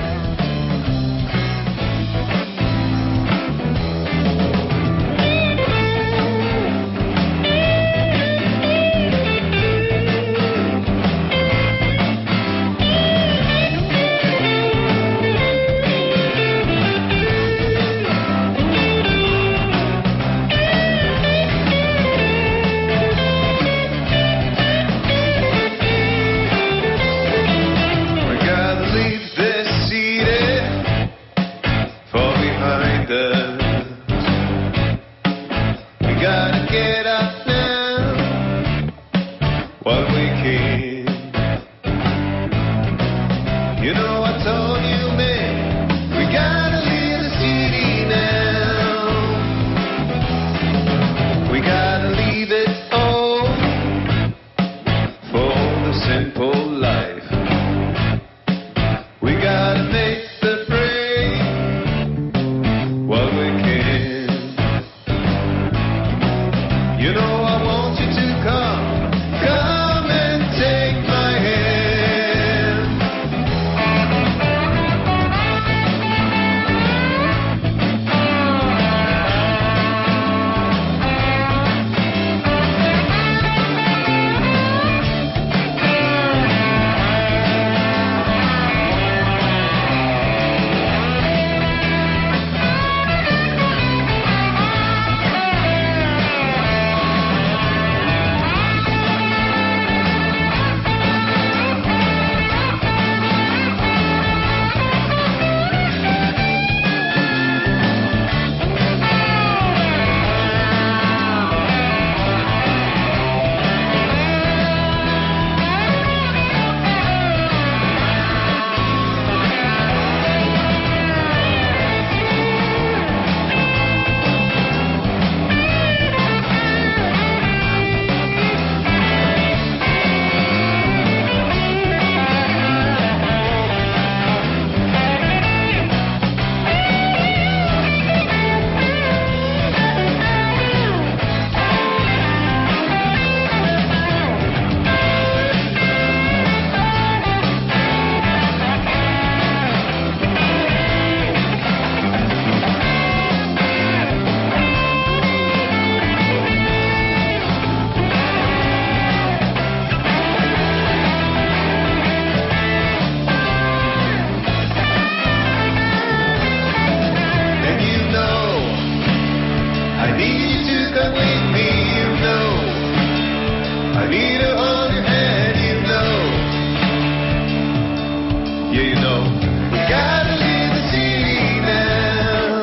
Yeah, you know, we gotta leave the city now.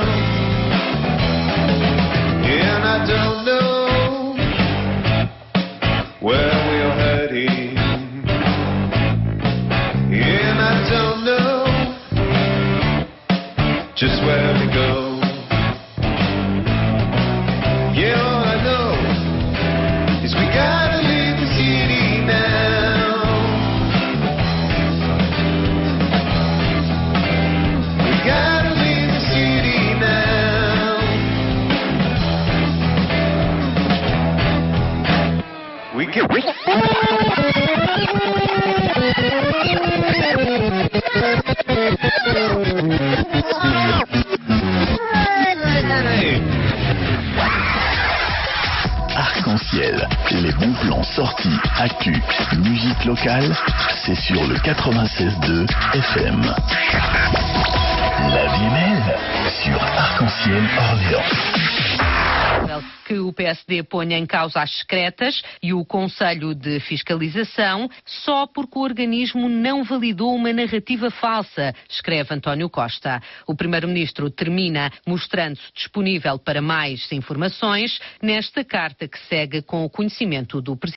Yeah, and I don't know where we are heading. Yeah, and I don't know just where we go. Yeah, all I know is we gotta leave the city now. We gotta leave the city now. We can.
Arc-en-ciel, les bons plans sortis, actu, musique locale, c'est sur le quatre-vingt-seize deux F M. La vie est belle sur Arc-en-ciel Orléans.
Que o P S D ponha em causa as secretas e o Conselho de Fiscalização só porque o organismo não validou uma narrativa falsa, escreve António Costa. O Primeiro-Ministro termina mostrando-se disponível para mais informações nesta carta que segue com o conhecimento do Presidente.